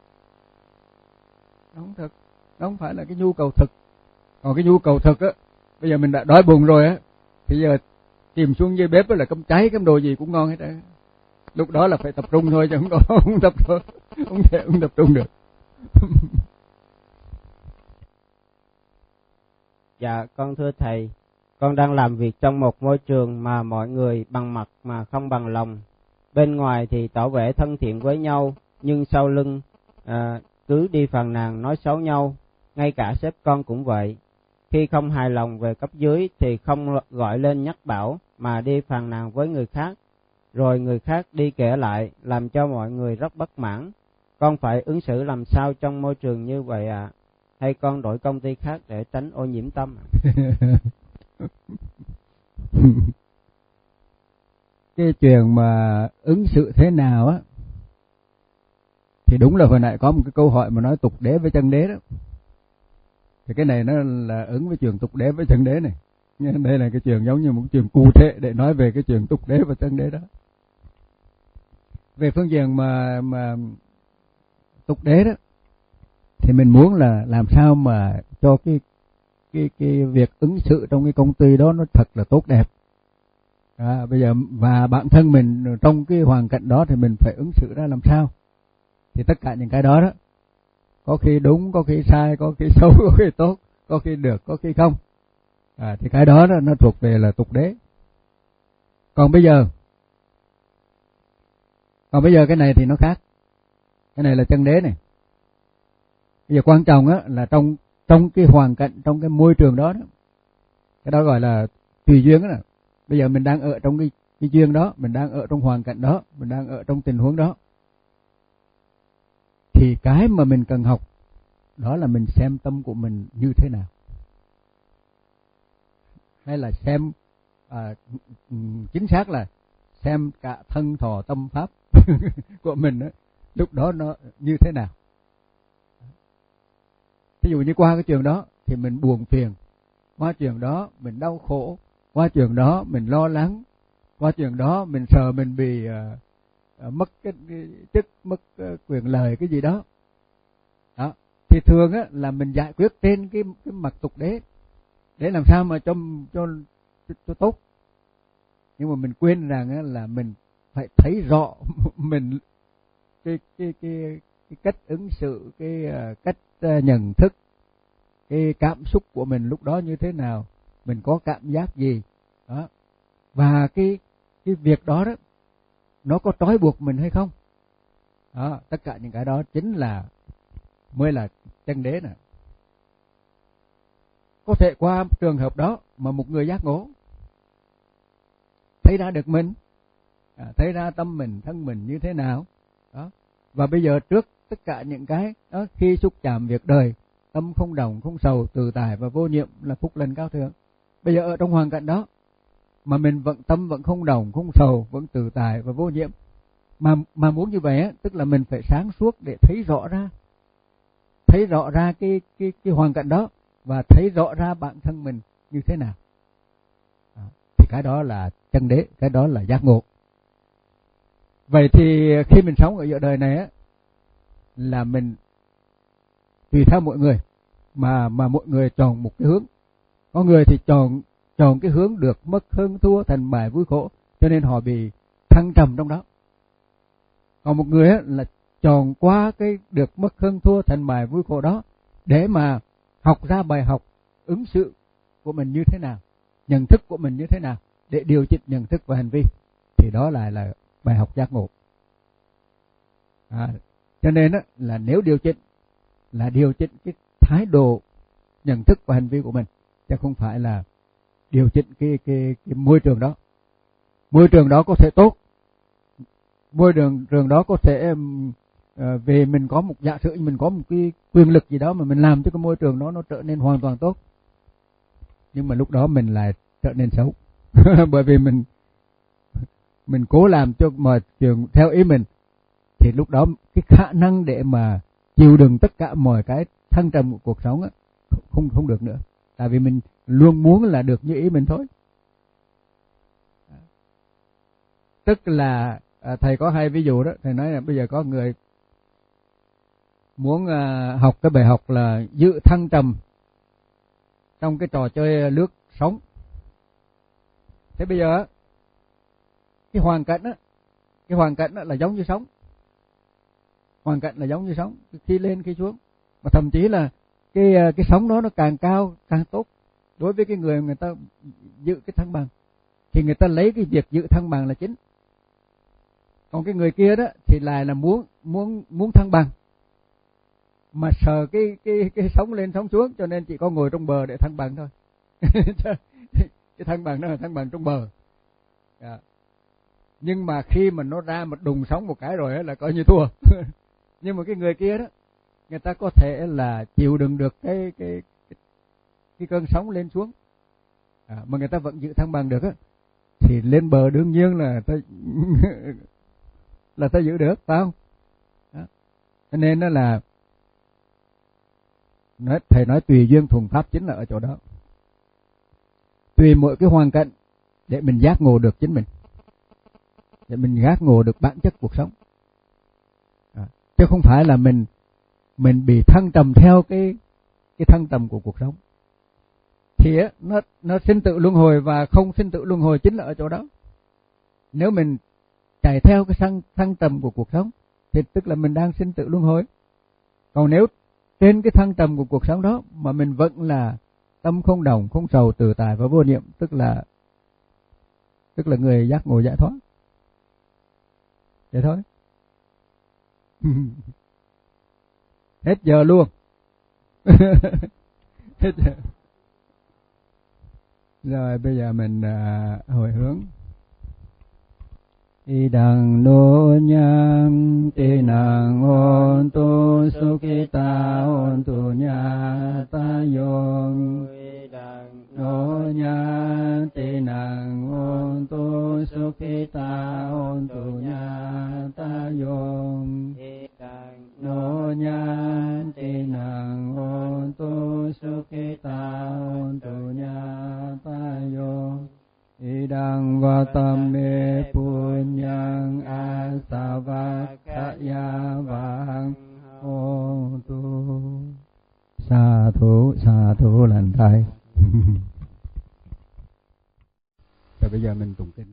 nó không thực, nó không phải là cái nhu cầu thực. Còn cái nhu cầu thực á, bây giờ mình đã đói bụng rồi á, thì giờ chìm xuống dưới bếp là cắm cháy cắm đồ gì cũng ngon hết á. Lúc đó là phải tập trung thôi, chứ không có không tập không thể không tập trung được. Dạ, con thưa thầy, con đang làm việc trong một môi trường mà mọi người bằng mặt mà không bằng lòng. Bên ngoài thì tỏ vẻ thân thiện với nhau, nhưng sau lưng à, cứ đi phàn nàn nói xấu nhau. Ngay cả sếp con cũng vậy. Khi không hài lòng về cấp dưới thì không gọi lên nhắc bảo mà đi phàn nàn với người khác. Rồi người khác đi kể lại, làm cho mọi người rất bất mãn. Con phải ứng xử làm sao trong môi trường như vậy ạ? À? Hay con đổi công ty khác để tránh ô nhiễm tâm? cái chuyện mà ứng xử thế nào á, thì đúng là hồi nãy có một cái câu hỏi mà nói tục đế với chân đế đó. Thì cái này nó là ứng với chuyện tục đế với chân đế này. Nhưng đây là cái chuyện giống như một chuyện cụ thể để nói về cái chuyện tục đế và chân đế đó. Về phương diện mà mà tục đế đó, thì mình muốn là làm sao mà cho cái cái cái việc ứng xử trong cái công ty đó nó thật là tốt đẹp. À, bây giờ và bản thân mình trong cái hoàn cảnh đó thì mình phải ứng xử ra làm sao. Thì tất cả những cái đó đó, có khi đúng, có khi sai, có khi xấu, có khi tốt, có khi được, có khi không. À, thì cái đó, đó nó thuộc về là tục đế. Còn bây giờ, còn bây giờ cái này thì nó khác. Cái này là chân đế này. Bây giờ quan trọng á là trong trong cái hoàn cảnh, trong cái môi trường đó, đó, cái đó gọi là tùy duyên đó. Bây giờ mình đang ở trong cái cái duyên đó, mình đang ở trong hoàn cảnh đó, mình đang ở trong tình huống đó. Thì cái mà mình cần học đó là mình xem tâm của mình như thế nào. Hay là xem à, chính xác là xem cả thân thọ tâm pháp của mình đó, lúc đó nó như thế nào. Ví dụ như qua cái chuyện đó thì mình buồn phiền, qua chuyện đó mình đau khổ, qua chuyện đó mình lo lắng, qua chuyện đó mình sợ mình bị uh, uh, mất cái, cái chức, mất uh, quyền lợi cái gì đó. Đó, thì thường á là mình giải quyết trên cái cái mặt tục đế để làm sao mà cho cho cho, cho tốt. Nhưng mà mình quên rằng á là mình phải thấy rõ mình cái cái cái cái cách ứng xử, cái uh, cách uh, nhận thức, cái cảm xúc của mình lúc đó như thế nào, mình có cảm giác gì đó, và cái cái việc đó đó nó có trói buộc mình hay không. Đó, tất cả những cái đó chính là mới là chân đế nè. Có thể qua trường hợp đó mà một người giác ngộ, thấy ra được mình, à, thấy ra tâm mình, thân mình như thế nào đó. Và bây giờ trước tất cả những cái đó, khi xúc chạm việc đời, tâm không đồng, không sầu, tự tại và vô nhiệm là phúc lành cao thượng. Bây giờ ở trong hoàn cảnh đó mà mình vẫn tâm vẫn không đồng, không sầu, vẫn tự tại và vô nhiệm, mà mà muốn như vậy á, tức là mình phải sáng suốt để thấy rõ ra, thấy rõ ra cái cái cái hoàn cảnh đó và thấy rõ ra bản thân mình như thế nào. Đó. Thì cái đó là chân đế, cái đó là giác ngộ. Vậy thì khi mình sống ở giữa đời này á, là mình tùy theo mỗi người mà mà mỗi người chọn một cái hướng. Có người thì chọn chọn cái hướng được mất hơn thua, thành bại vui khổ, cho nên họ bị thăng trầm trong đó. Còn một người á là chọn qua cái được mất hơn thua, thành bại vui khổ đó để mà học ra bài học ứng xử của mình như thế nào, nhận thức của mình như thế nào để điều chỉnh nhận thức và hành vi. Thì đó lại là, là bài học giác ngộ. À, cho nên á là nếu điều chỉnh là điều chỉnh cái thái độ nhận thức và hành vi của mình, chứ không phải là điều chỉnh cái cái cái môi trường đó. Môi trường đó có thể tốt, môi trường trường đó có thể um, uh, về mình có một giả sử mình có một cái quyền lực gì đó mà mình làm cho cái môi trường đó nó trở nên hoàn toàn tốt, nhưng mà lúc đó mình lại trở nên xấu bởi vì mình mình cố làm cho mọi chuyện theo ý mình, thì lúc đó cái khả năng để mà chịu đựng tất cả mọi cái thăng trầm của cuộc sống á, không không được nữa, tại vì mình luôn muốn là được như ý mình thôi. Tức là à, thầy có hai ví dụ đó, thầy nói là bây giờ có người muốn à, học cái bài học là giữ thăng trầm trong cái trò chơi lướt sóng. Thế bây giờ cái hoàn cảnh á, cái hoàn cảnh á là giống như sóng, hoàn cảnh là giống như sóng, khi lên khi xuống, mà thậm chí là cái cái sóng đó nó càng cao càng tốt đối với cái người người ta giữ cái thăng bằng, thì người ta lấy cái việc giữ thăng bằng là chính. Còn cái người kia đó thì lại là muốn muốn muốn thăng bằng, mà sợ cái cái cái sóng lên sóng xuống, cho nên chỉ có ngồi trong bờ để thăng bằng thôi. Cái thăng bằng đó là thăng bằng trong bờ. Yeah. Nhưng mà khi mà nó ra một đùng sóng một cái rồi là coi như thua. Nhưng mà cái người kia đó, người ta có thể là chịu đựng được cái cái cái, cái cơn sóng lên xuống, à, mà người ta vẫn giữ thăng bằng được á. thì lên bờ đương nhiên là ta là ta giữ được, phải không? Đó. Cho nên nó là nói, thầy nói tùy duyên thuần pháp chính là ở chỗ đó. Tùy mỗi cái hoàn cảnh để mình giác ngộ được chính mình, để mình giác ngộ được bản chất cuộc sống. À, chứ không phải là mình mình bị thăng trầm theo cái cái thăng trầm của cuộc sống. Thì á, nó nó sinh tự luân hồi và không sinh tự luân hồi chính là ở chỗ đó. Nếu mình chạy theo cái thăng thăng trầm của cuộc sống thì tức là mình đang sinh tự luân hồi. Còn nếu trên cái thăng trầm của cuộc sống đó mà mình vẫn là tâm không động, không sầu, tự tại và vô niệm, tức là tức là người giác ngộ giải thoát. Vậy thôi. Hết giờ luôn. Hết giờ. Rồi bây giờ mình uh, hồi hướng. Idang no nyam tinang hontu sukhita hontu nyata yong. Idang no nyam tinang hontu sukhita hontu nyata yong. Idang no nyam tinang hontu sukhita hontu nyata yong. Idang vatame punyang asavakkhaya vang hontu. Sa thú, sa thú lành thay. Rồi bây giờ mình tụng kinh.